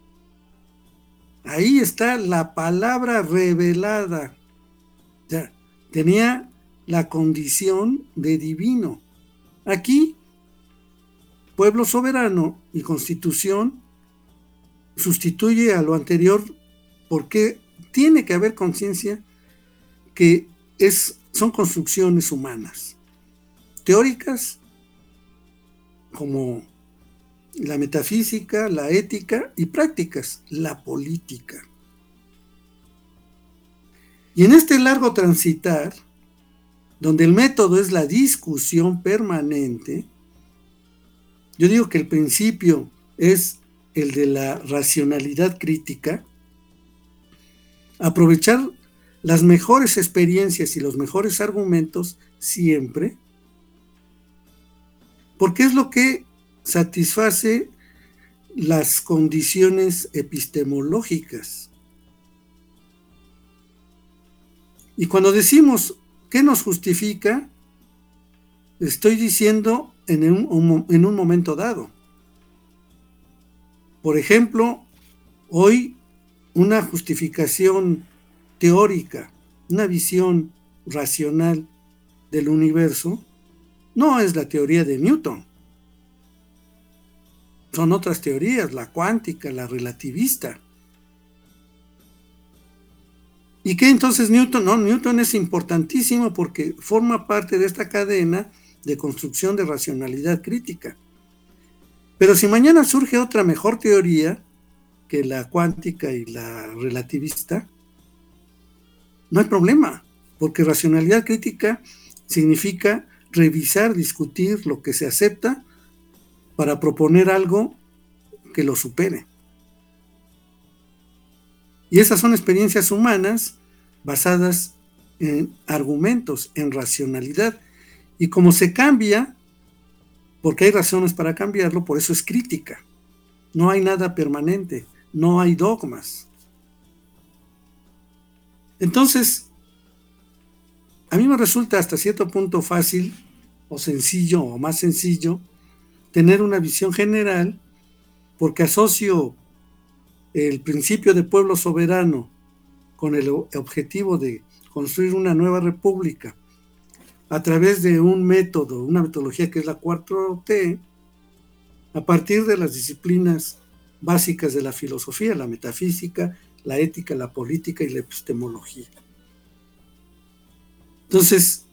Ahí está la palabra revelada. O sea, tenía la condición de divino. Aquí, pueblo soberano y Constitución sustituye a lo anterior porque tiene que haber conciencia que es, son construcciones humanas, teóricas, como la metafísica, la ética, y prácticas, la política. Y en este largo transitar, donde el método es la discusión permanente, yo digo que el principio es el de la racionalidad crítica, aprovechar las mejores experiencias y los mejores argumentos siempre, porque es lo que satisface las condiciones epistemológicas. Y cuando decimos ¿qué nos justifica? Estoy diciendo en un, en un momento dado. Por ejemplo, hoy una justificación teórica, una visión racional del universo, no es la teoría de Newton. Son otras teorías, la cuántica, la relativista. ¿Y qué entonces Newton? No, Newton es importantísimo porque forma parte de esta cadena de construcción de racionalidad crítica. Pero si mañana surge otra mejor teoría que la cuántica y la relativista, no hay problema, porque racionalidad crítica significa revisar, discutir lo que se acepta para proponer algo que lo supere. Y esas son experiencias humanas basadas en argumentos, en racionalidad. Y como se cambia, porque hay razones para cambiarlo, por eso es crítica. No hay nada permanente, no hay dogmas. Entonces, a mí me resulta hasta cierto punto fácil o sencillo o más sencillo tener una visión general porque asocio el principio de pueblo soberano con el objetivo de construir una nueva república a través de un método, una metodología que es la cuatro T, a partir de las disciplinas básicas de la filosofía, la metafísica, la ética, la política y la epistemología. Entonces,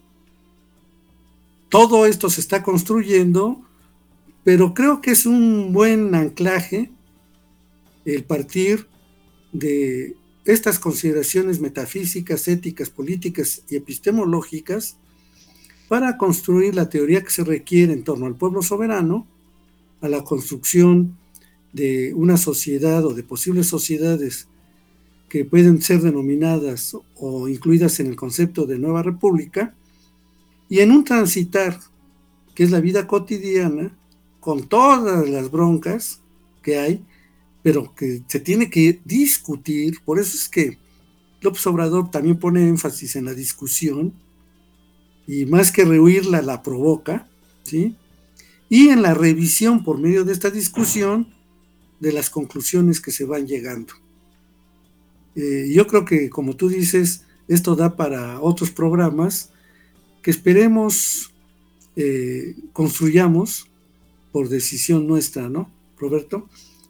todo esto se está construyendo, pero creo que es un buen anclaje el partir de estas consideraciones metafísicas, éticas, políticas y epistemológicas para construir la teoría que se requiere en torno al pueblo soberano, a la construcción de una sociedad o de posibles sociedades que pueden ser denominadas o incluidas en el concepto de nueva república, y en un transitar que es la vida cotidiana con todas las broncas que hay, pero que se tiene que discutir. Por eso es que López Obrador también pone énfasis en la discusión, y más que rehuirla, la provoca, ¿sí? Y en la revisión por medio de esta discusión de las conclusiones que se van llegando. Eh, yo creo que, como tú dices, esto da para otros programas, que esperemos eh, construyamos por decisión nuestra, ¿no, Roberto?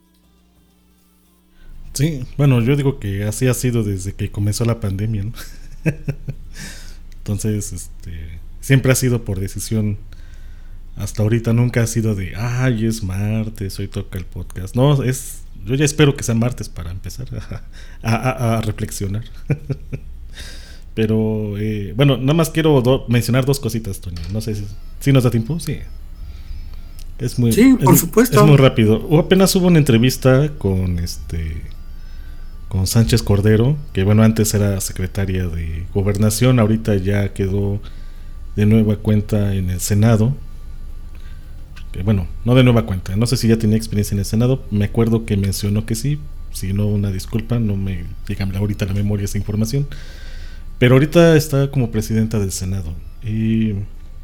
Sí, bueno, yo digo que así ha sido desde que comenzó la pandemia, ¿no? Entonces, este, siempre ha sido por decisión. Hasta ahorita nunca ha sido de, ay, es martes, hoy toca el podcast. No, es, yo ya espero que sea martes para empezar a, a, a reflexionar. Pero, eh, bueno, nada más quiero do- mencionar dos cositas, Toño. No sé si, si nos da tiempo. Sí. Es muy, sí, por es, supuesto. Es muy rápido. O apenas hubo una entrevista con este con Sánchez Cordero, que bueno, antes era secretaria de Gobernación, ahorita ya quedó de nueva cuenta en el Senado. Que bueno, no de nueva cuenta, no sé si ya tenía experiencia en el Senado, me acuerdo que mencionó que sí, si no, una disculpa, no me llega ahorita a la memoria esa información, pero ahorita está como presidenta del Senado. Y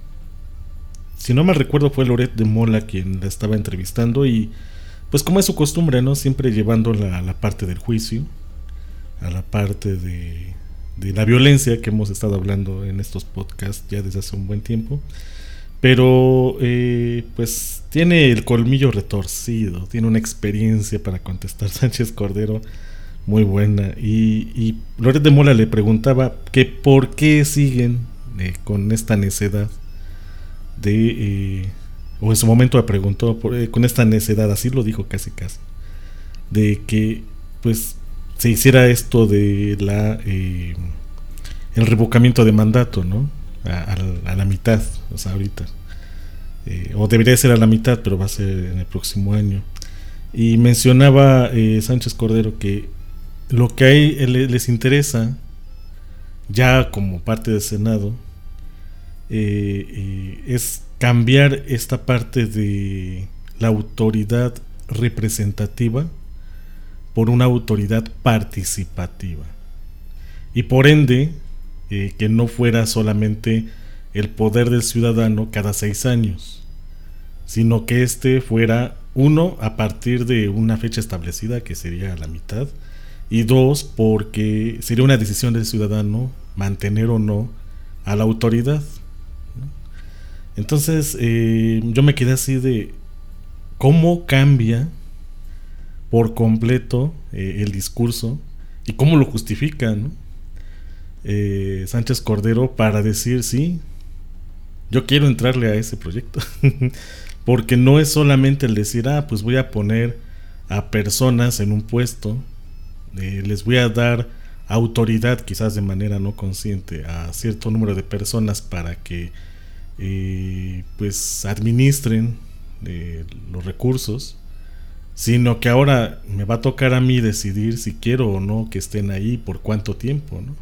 si no me recuerdo fue Loret de Mola quien la estaba entrevistando, y pues como es su costumbre, ¿no? Siempre llevándola a la parte del juicio, a la parte de, de la violencia que hemos estado hablando en estos podcasts ya desde hace un buen tiempo. Pero eh, pues tiene el colmillo retorcido, tiene una experiencia para contestar Sánchez Cordero muy buena. Y, y Loret de Mola le preguntaba que por qué siguen eh, con esta necedad de... Eh, o en su momento le preguntó por, eh, con esta necedad, así lo dijo casi casi, de que pues se hiciera esto de la eh, el revocamiento de mandato, ¿no? A, a, a la mitad, o sea, ahorita eh, o debería ser a la mitad, pero va a ser en el próximo año. Y mencionaba eh, Sánchez Cordero que lo que hay, eh, les interesa ya como parte del Senado eh, eh, es cambiar esta parte de la autoridad representativa por una autoridad participativa, y por ende eh, que no fuera solamente el poder del ciudadano cada seis años, sino que este fuera, uno, a partir de una fecha establecida que sería la mitad, y dos, porque sería una decisión del ciudadano mantener o no a la autoridad. Entonces eh, yo me quedé así de cómo cambia por completo eh, el discurso y cómo lo justifica, ¿no? eh, Sánchez Cordero para decir sí, yo quiero entrarle a ese proyecto. Porque no es solamente el decir, ah, pues voy a poner a personas en un puesto, eh, les voy a dar autoridad quizás de manera no consciente a cierto número de personas para que Eh, pues administren eh, los recursos, sino que ahora me va a tocar a mí decidir si quiero o no que estén ahí, por cuánto tiempo, ¿no?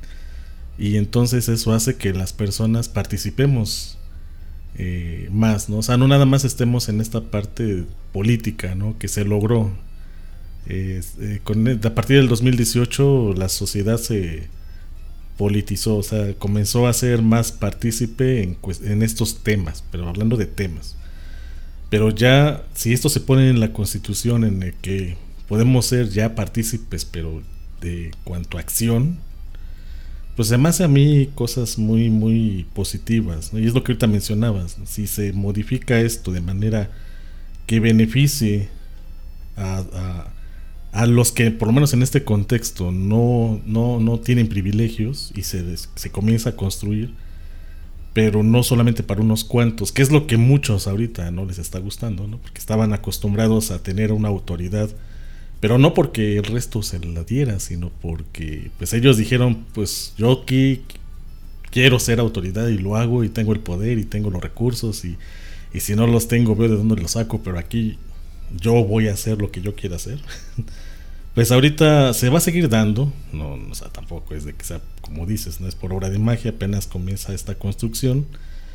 Y entonces eso hace que las personas participemos eh, más, ¿no? O sea, no nada más estemos en esta parte política, ¿no? Que se logró eh, eh, con, a partir del dos mil dieciocho la sociedad se politizó, o sea, comenzó a ser más partícipe en, en estos temas, pero hablando de temas. Pero ya, si esto se pone en la Constitución, en el que podemos ser ya partícipes, pero de cuanto a acción, pues además a mí cosas muy, muy positivas, ¿no? Y es lo que ahorita mencionabas, ¿no? Si se modifica esto de manera que beneficie a... a a los que por lo menos en este contexto no, no, no tienen privilegios y se, se comienza a construir, pero no solamente para unos cuantos, que es lo que muchos ahorita no les está gustando, ¿no? Porque estaban acostumbrados a tener una autoridad, pero no porque el resto se la diera, sino porque pues ellos dijeron, pues yo aquí quiero ser autoridad y lo hago y tengo el poder y tengo los recursos y, y si no los tengo veo de dónde los saco, pero aquí yo voy a hacer lo que yo quiera hacer. Pues ahorita se va a seguir dando, no, o sea, tampoco es de que sea como dices, no es por obra de magia, apenas comienza esta construcción,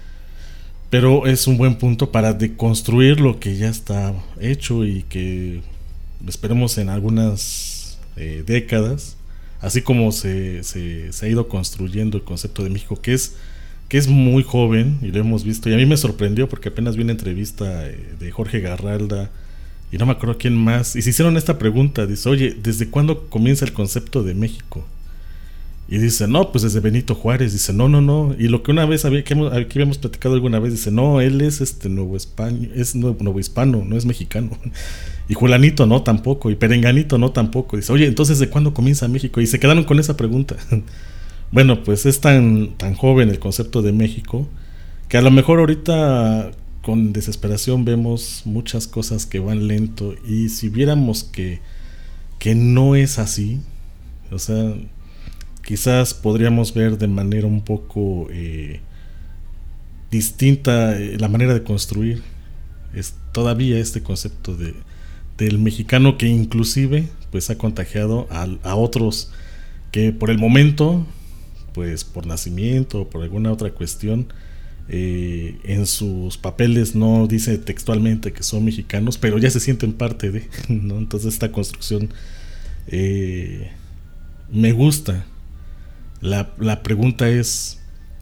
pero es un buen punto para deconstruir lo que ya está hecho y que esperemos en algunas eh, décadas, así como se, se, se ha ido construyendo el concepto de México, que es que es muy joven y lo hemos visto, y a mí me sorprendió porque apenas vi una entrevista eh, de Jorge Garralda y no me acuerdo quién más, y se hicieron esta pregunta, dice, oye, ¿desde cuándo comienza el concepto de México? Y dice, no, pues desde Benito Juárez. Dice, no, no, no. Y lo que una vez había, que hemos, aquí habíamos platicado alguna vez, dice, no, él es este nuevo español, es nuevo, nuevo hispano, no es mexicano. Y Julanito no tampoco, y Perenganito no tampoco. Dice, oye, entonces ¿de cuándo comienza México? Y se quedaron con esa pregunta. Bueno, pues es tan, tan joven el concepto de México, que a lo mejor ahorita con desesperación vemos muchas cosas que van lento. Y si viéramos que, que no es así, o sea, quizás podríamos ver de manera un poco eh, distinta eh, la manera de construir es todavía este concepto de, del mexicano, que inclusive pues ha contagiado a, a otros que por el momento, pues por nacimiento o por alguna otra cuestión, eh, en sus papeles no dice textualmente que son mexicanos, pero ya se sienten parte de, ¿no? Entonces esta construcción eh, me gusta. La, la pregunta es,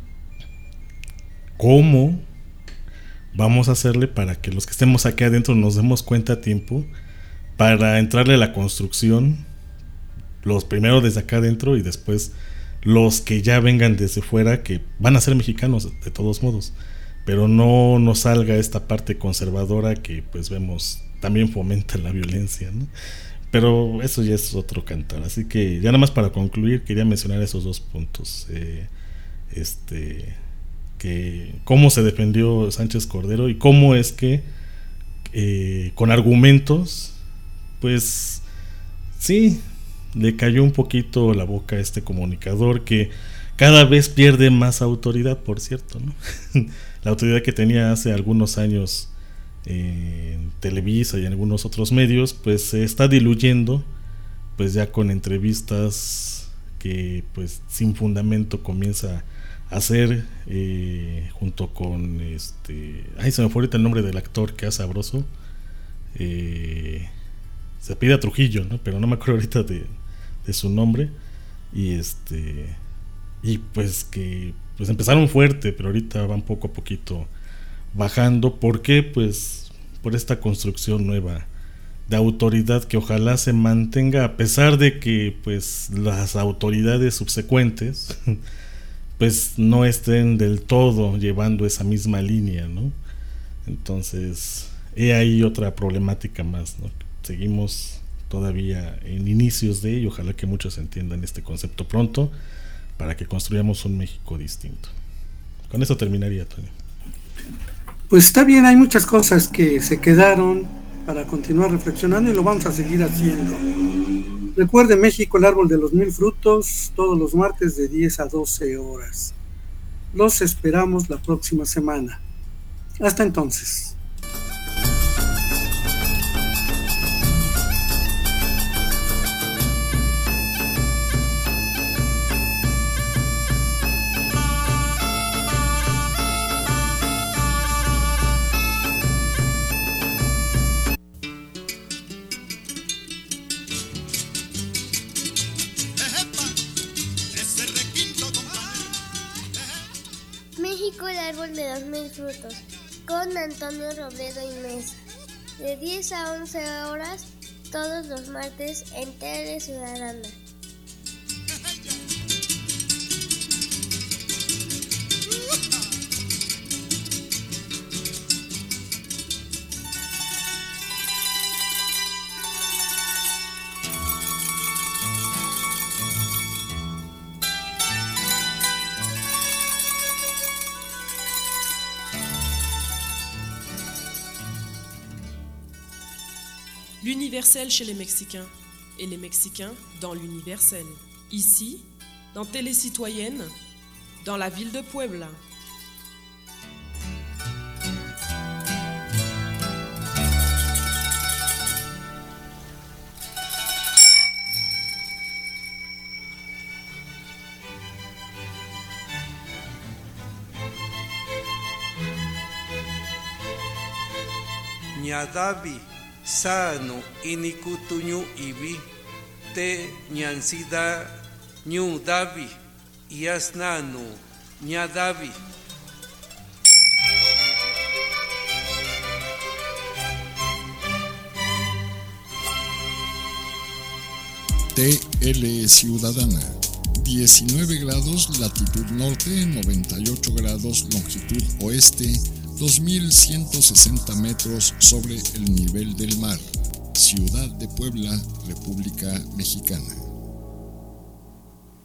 ¿cómo vamos a hacerle para que los que estemos aquí adentro nos demos cuenta a tiempo para entrarle a la construcción, los primero desde acá adentro y después los que ya vengan desde fuera, que van a ser mexicanos de todos modos, pero no nos salga esta parte conservadora que pues vemos también fomenta la violencia, ¿no? Pero eso ya es otro cantar. Así que ya nada más para concluir quería mencionar esos dos puntos. Eh, este, que cómo se defendió Sánchez Cordero y cómo es que eh, con argumentos, pues sí, le cayó un poquito la boca a este comunicador que cada vez pierde más autoridad, por cierto, ¿no? La autoridad que tenía hace algunos años en Televisa y en algunos otros medios, pues se está diluyendo, pues ya con entrevistas que pues sin fundamento comienza a hacer, eh, junto con este, ay, se me fue ahorita el nombre del actor que hace Sabroso, eh, se pide a Trujillo, ¿no? Pero no me acuerdo ahorita de, de su nombre, y este, y pues que pues empezaron fuerte, pero ahorita van poco a poquito bajando. ¿Por qué? Pues por esta construcción nueva de autoridad que ojalá se mantenga, a pesar de que pues las autoridades subsecuentes pues no estén del todo llevando esa misma línea, ¿no? Entonces he ahí otra problemática más, ¿no? Seguimos todavía en inicios de ello. Ojalá que muchos entiendan este concepto pronto para que construyamos un México distinto. Con eso terminaría, Tony. Pues está bien, hay muchas cosas que se quedaron para continuar reflexionando y lo vamos a seguir haciendo. Recuerde, México, el árbol de los mil frutos, todos los martes de diez a doce horas. Los esperamos la próxima semana. Hasta entonces. México, el árbol de los mil frutos, con Antonio Robledo y Mesa, de diez a once horas, todos los martes en Tele Ciudadana. L'universel chez les Mexicains et les Mexicains dans l'universel. Ici, dans Télé Citoyenne, dans la ville de Puebla. Ñadavi sano inikutuñu ibi te ñansida ñu davi yasnanu ñadavi. T L Ciudadana, diecinueve grados latitud norte, noventa y ocho grados longitud oeste, dos mil ciento sesenta metros sobre el nivel del mar. Ciudad de Puebla, República Mexicana.